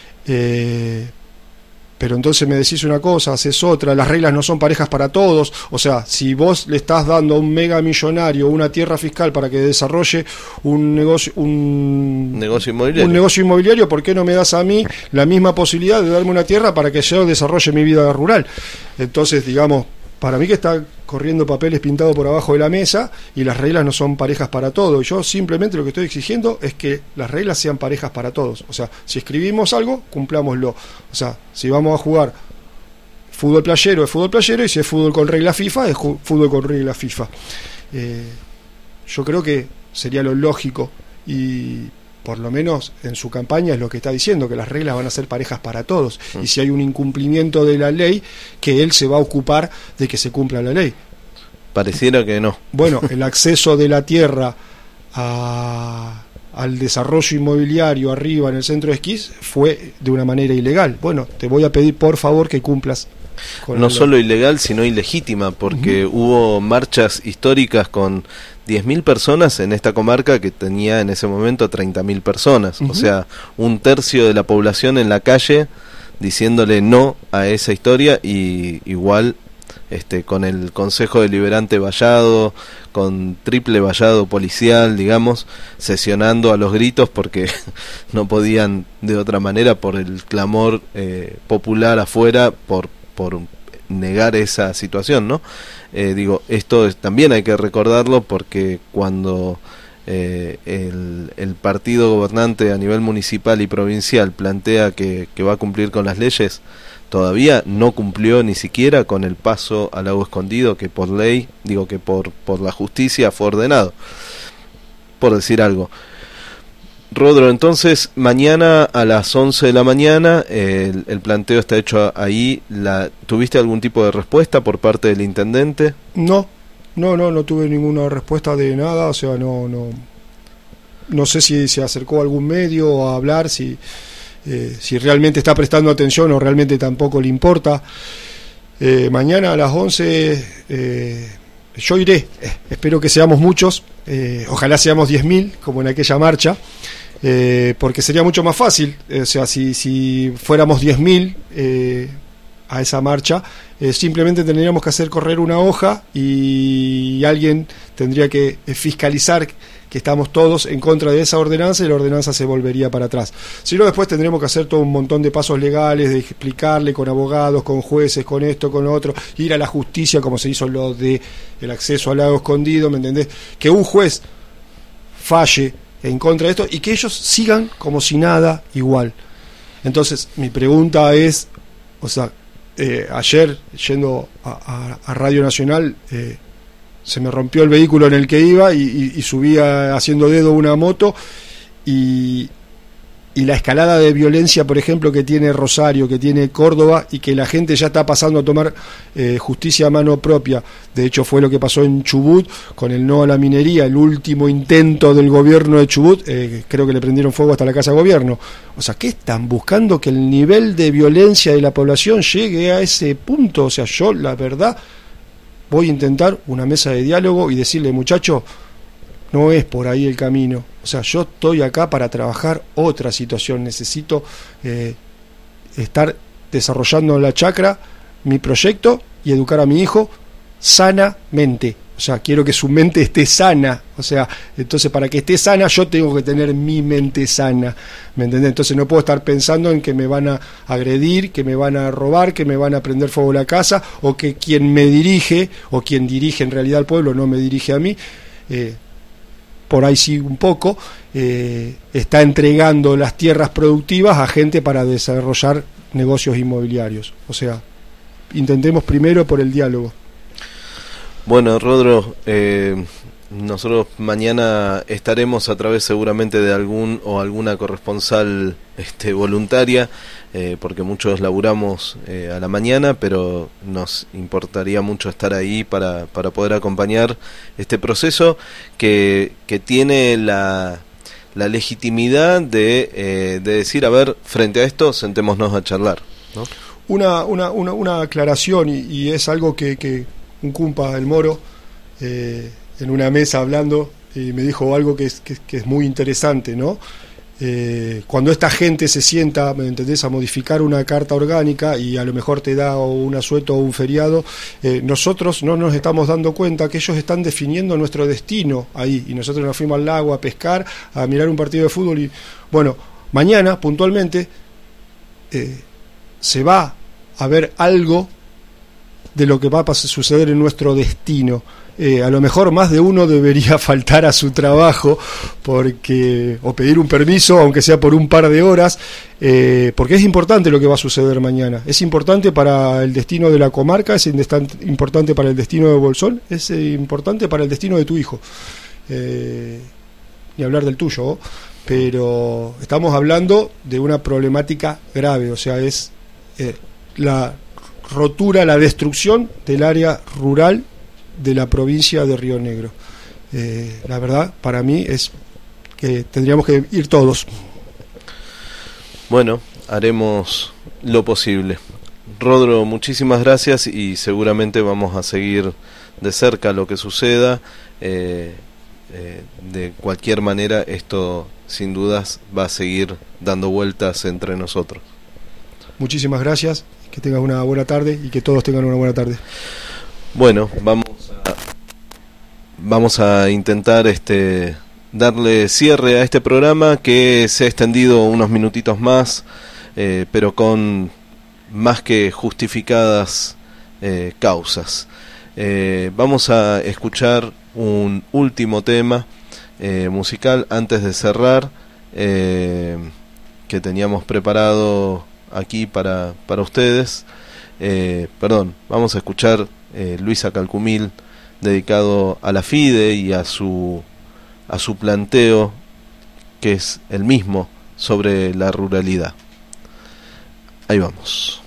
Pero entonces me decís una cosa, haces otra, las reglas no son parejas para todos. O sea, si vos le estás dando a un mega millonario una tierra fiscal para que desarrolle un negocio inmobiliario, ¿por qué no me das a mí la misma posibilidad de darme una tierra para que yo desarrolle mi vida rural? Entonces, digamos, para mí que está corriendo papeles pintados por abajo de la mesa y las reglas no son parejas para todos. Yo simplemente lo que estoy exigiendo es que las reglas sean parejas para todos. O sea, si escribimos algo, cumplámoslo. O sea, si vamos a jugar fútbol playero, es fútbol playero, y si es fútbol con regla FIFA, es fútbol con regla FIFA. Yo creo que sería lo lógico, y por lo menos en su campaña es lo que está diciendo, que las reglas van a ser parejas para todos, y si hay un incumplimiento de la ley, que él se va a ocupar de que se cumpla la ley.
Pareciera que no.
Bueno, el acceso de la tierra al desarrollo inmobiliario arriba en el centro de esquís fue de una manera ilegal. Bueno, te voy a pedir por favor que cumplas con
no solo ilegal, sino ilegítima, porque hubo marchas históricas con 10.000 personas en esta comarca que tenía en ese momento 30.000 personas. O sea, un tercio de la población en la calle diciéndole no a esa historia, y igual con el Consejo Deliberante vallado, con triple vallado policial, digamos, sesionando a los gritos porque no podían de otra manera por el clamor popular afuera por negar esa situación, ¿no? Digo, esto también hay que recordarlo, porque cuando el partido gobernante a nivel municipal y provincial plantea que va a cumplir con las leyes, todavía no cumplió ni siquiera con el paso al lago escondido, que por ley, digo que por la justicia fue ordenado, por decir algo. Rodro, entonces mañana a las 11 de la mañana el planteo está hecho ahí. ¿Tuviste algún tipo de respuesta por parte del intendente?
No tuve ninguna respuesta de nada. O sea, no sé si se acercó a algún medio a hablar, si realmente está prestando atención o realmente tampoco le importa. Mañana a las 11 yo iré, espero que seamos muchos, ojalá seamos 10.000 como en aquella marcha, porque sería mucho más fácil. O sea, si fuéramos 10.000 a esa marcha, simplemente tendríamos que hacer correr una hoja y alguien tendría que fiscalizar que estamos todos en contra de esa ordenanza, y la ordenanza se volvería para atrás. Si no, después tendremos que hacer todo un montón de pasos legales, de explicarle con abogados, con jueces, con esto, con lo otro, ir a la justicia, como se hizo lo de el acceso al lago escondido, ¿me entendés? Que un juez falle en contra de esto y que ellos sigan como si nada igual. Entonces, mi pregunta es, o sea, ayer yendo a Radio Nacional, se me rompió el vehículo en el que iba y subía haciendo dedo una moto, y y la escalada de violencia, por ejemplo, que tiene Rosario, que tiene Córdoba, y que la gente ya está pasando a tomar justicia a mano propia. De hecho, fue lo que pasó en Chubut con el no a la minería, el último intento del gobierno de Chubut. Creo que le prendieron fuego hasta la casa de gobierno. O sea, ¿qué están buscando? Que el nivel de violencia de la población llegue a ese punto. O sea, yo, la verdad, voy a intentar una mesa de diálogo y decirle, muchachos, no es por ahí el camino. O sea, yo estoy acá para trabajar otra situación. Necesito estar desarrollando en la chacra mi proyecto y educar a mi hijo sanamente. O sea, quiero que su mente esté sana. O sea, entonces para que esté sana yo tengo que tener mi mente sana. ¿Me entendés? Entonces no puedo estar pensando en que me van a agredir, que me van a robar, que me van a prender fuego la casa, o que quien me dirige, o quien dirige en realidad al pueblo, no me dirige a mí. Por ahí sí un poco, está entregando las tierras productivas a gente para desarrollar negocios inmobiliarios. O sea, intentemos primero por el diálogo.
Bueno, Rodro, nosotros mañana estaremos a través seguramente de algún o alguna corresponsal voluntaria, porque muchos laburamos a la mañana, pero nos importaría mucho estar ahí para poder acompañar este proceso que tiene la legitimidad de decir, a ver, frente a esto, sentémonos a charlar, ¿no?
Una aclaración, y es algo que un cumpa, el Moro, en una mesa hablando, y me dijo algo que es muy interesante, ¿no? Cuando esta gente se sienta, ¿me entendés?, a modificar una carta orgánica y a lo mejor te da un asueto o un feriado, nosotros no nos estamos dando cuenta que ellos están definiendo nuestro destino ahí, y nosotros nos fuimos al lago a pescar, a mirar un partido de fútbol, y bueno, mañana puntualmente se va a ver algo de lo que va a suceder en nuestro destino. A lo mejor más de uno debería faltar a su trabajo o pedir un permiso, aunque sea por un par de horas, porque es importante lo que va a suceder mañana. Es importante para el destino de la comarca, es importante para el destino de Bolsón, es importante para el destino de tu hijo. Ni hablar del tuyo, ¿no? Pero estamos hablando de una problemática grave, o sea, es la rotura, la destrucción del área rural de la provincia de Río Negro. La verdad, para mí es que tendríamos que ir todos.
Bueno, haremos lo posible. Rodro, muchísimas gracias, y seguramente vamos a seguir de cerca lo que suceda. De cualquier manera, esto sin dudas va a seguir dando vueltas entre nosotros. Muchísimas gracias. Que tengas una buena tarde y que todos tengan una buena tarde. Bueno, vamos a intentar darle cierre a este programa que se ha extendido unos minutitos más, pero con más que justificadas causas. Vamos a escuchar un último tema musical antes de cerrar, que teníamos preparado aquí para ustedes. Vamos a escuchar Luisa Calcumil, dedicado a la FIDE y a su planteo, que es el mismo, sobre la ruralidad. Ahí vamos.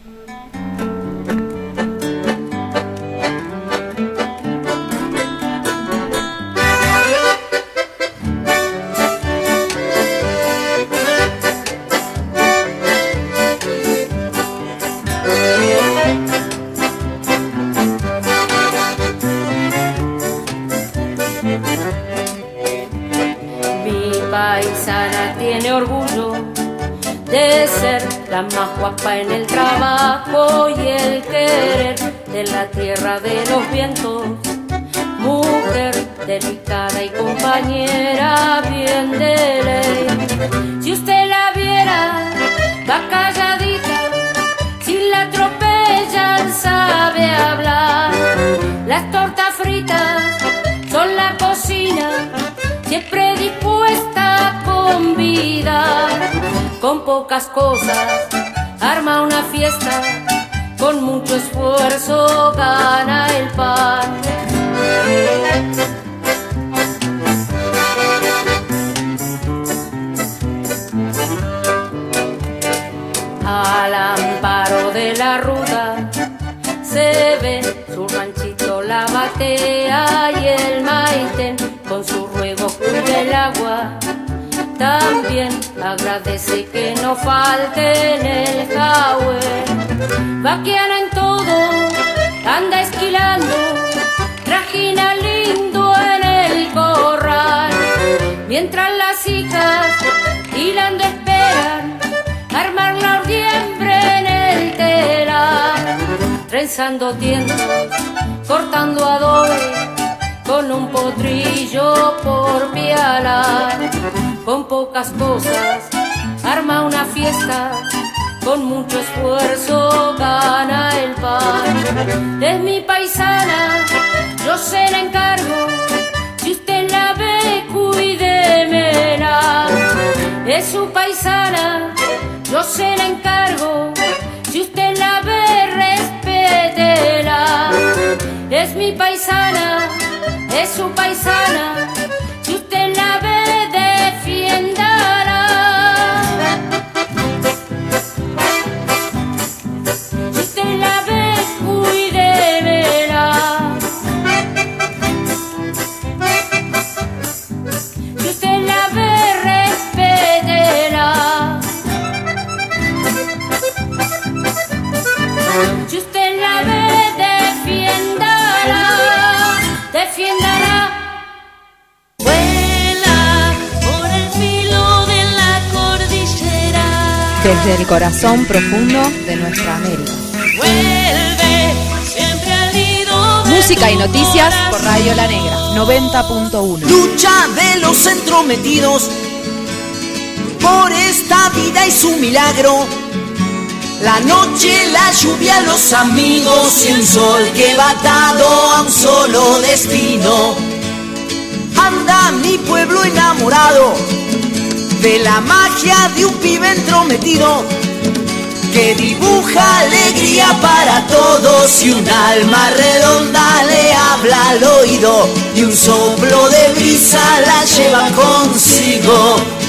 De ser la más guapa en el trabajo y el querer de la tierra de los vientos, mujer delicada y compañera bien de ley. Si usted la viera, va calladita, si la atropellan sabe hablar. Las tortas fritas son la cocina, siempre dispuesta a convidar. Con pocas cosas arma una fiesta, con mucho esfuerzo gana el pan. batea y el maitén con su ruego cuida el agua. También agradece que no falte en el jahue. Vaqueana en todo, anda esquilando, trajina lindo en el corral. Mientras las hijas hilando esperan armar la ordiembre en el telar. Trenzando tiendas, cortando adobe, con un potrillo por pialar. Con pocas cosas arma una fiesta, con mucho esfuerzo gana el pan. Es mi paisana, yo se la encargo, si usted la ve, cuídemela. Es su paisana, yo se la encargo, si usted la ve, respétela. Es mi paisana, es su paisana, si usted la ve, defiéndala. Si usted la ve, cuídemela. Si usted la ve, respétela. Si usted la ve, defiéndala. Defiéndala.
Desde el corazón profundo de nuestra América. Música y noticias por Radio La Negra 90.1.
Lucha de los entrometidos por esta vida y su milagro. La noche, la lluvia, los amigos y un sol que va atado a un solo destino. Anda mi pueblo enamorado de la magia de un pibe entrometido que dibuja alegría para todos y un alma redonda le habla al oído y un soplo de brisa la lleva consigo.